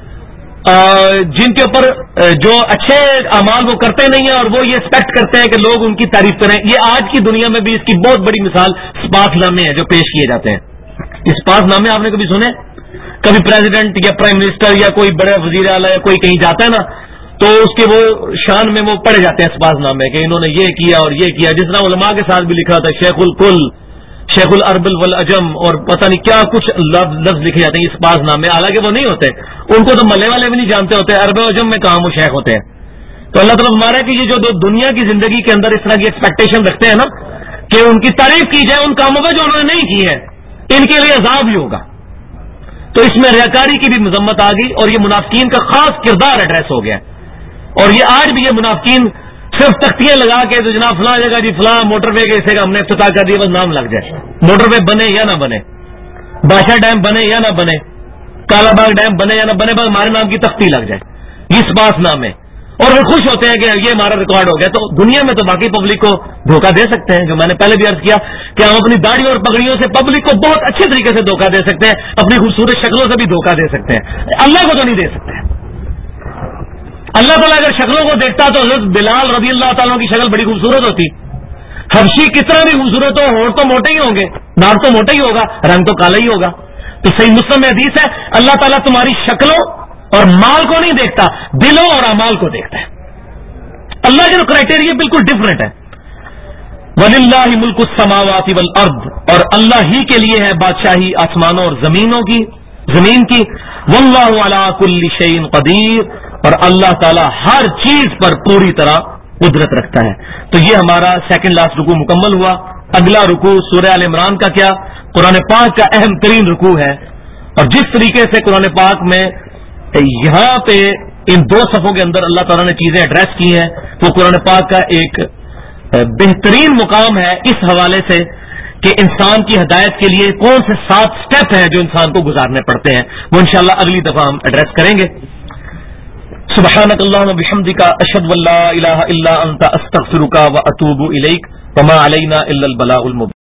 جن کے اوپر جو اچھے اعمال وہ کرتے نہیں ہیں اور وہ یہ ایکسپیکٹ کرتے ہیں کہ لوگ ان کی تعریف کریں, یہ آج کی دنیا میں بھی اس کی بہت بڑی مثال اسپاس نامے ہیں جو پیش کیے جاتے ہیں. اسپاس نامے آپ نے کبھی سنے؟ کبھی پریزیڈنٹ یا پرائم منسٹر یا کوئی بڑے وزیر اعلیٰ یا کوئی کہیں جاتا ہے نا تو اس کے وہ شان میں وہ پڑھے جاتے ہیں اسپاس نامے کہ انہوں نے یہ کیا اور یہ کیا. جس طرح علماء کے ساتھ بھی لکھا تھا شیخ الکل, شیخ العرب والعجم اور پتہ نہیں کیا کچھ لفظ لکھے جاتے ہیں اسپاس نامے, حالانکہ وہ نہیں ہوتے, ان کو تو ملے والے بھی نہیں جانتے ہوتے, عرب و عجم میں کہاں وہ شیخ ہوتے ہیں. تو اللہ تعالیٰ ہمارا ہے کہ یہ جو دنیا کی زندگی کے اندر اس طرح کی ایکسپیکٹیشن رکھتے ہیں نا کہ ان کی تعریف کی جائے ان کاموں میں جو انہوں نے نہیں کی ہے, ان کے لیے عذاب ہی ہوگا. تو اس میں ریاکاری کی بھی مذمت آ گئی اور یہ منافقین کا خاص کردار ایڈریس ہو گیا. اور یہ آج بھی یہ منافقین صرف تختیاں لگا کے تو جناب فلاں جگہ جی فلاں موٹر وے کے حصے کا ہم نے افتتاح کر دیا, بس نام لگ جائے. موٹر وے بنے یا نہ بنے, بادشاہ ڈیم بنے یا نہ بنے, کالا باغ ڈیم بنے یا نہ بنے, بس ہمارے نام کی تختی لگ جائے, یہ اسپاس نام ہے. اور وہ خوش ہوتے ہیں کہ یہ ہمارا ریکارڈ ہو گیا. تو دنیا میں تو باقی پبلک کو دھوکہ دے سکتے ہیں, جو میں نے پہلے بھی عرض کیا کہ ہم اپنی داڑھی اور پگڑیوں سے پبلک کو بہت اچھے طریقے سے دھوکہ دے سکتے ہیں, اپنی خوبصورت شکلوں سے بھی دھوکہ دے سکتے ہیں, اللہ کو تو نہیں دے سکتے. اللہ تعالیٰ اگر شکلوں کو دیکھتا تو حضرت بلال رضی اللہ تعالیٰ کی شکل بڑی خوبصورت ہوتی. حبشی کس طرح بھی خوبصورت ہو, ہونٹ تو موٹے ہی ہوں گے, ناک تو موٹا ہی ہوگا, رنگ تو کالا ہی ہوگا. تو صحیح مسلم میں حدیث ہے اللہ تعالیٰ تمہاری شکلوں اور مال کو نہیں دیکھتا, دلوں اور اعمال کو دیکھتا ہے. اللہ کے کرائٹیریا بالکل ڈفرنٹ ہے. وَلِلَّهِ مُلْكُ السَّمَاوَاتِ وَالْأَرْضِ, اور اللہ ہی کے لیے ہے بادشاہی آسمانوں اور زمین کی. وَاللَّهُ عَلَى كُلِّ شَيْءٍ قَدِيرٌ, اور اللہ تعالی ہر چیز پر پوری طرح قدرت رکھتا ہے. تو یہ ہمارا سیکنڈ لاسٹ رکوع مکمل ہوا. اگلا رکوع سورہ آل عمران کا کیا قرآن پاک کا اہم ترین رکوع ہے, اور جس طریقے سے قرآن پاک میں یہاں پہ ان دو صفوں کے اندر اللہ تعالیٰ نے چیزیں ایڈریس کی ہیں وہ قرآن پاک کا ایک بہترین مقام ہے اس حوالے سے کہ انسان کی ہدایت کے لیے کون سے 7 سٹیپ ہیں جو انسان کو گزارنے پڑتے ہیں. وہ انشاءاللہ اگلی دفعہ ہم ایڈریس کریں گے. سبحانک اللہم وبحمدک اشہد ان لا الہ الا انت استغفرک واتوب الیک وما علینا الا البلاغ المبین.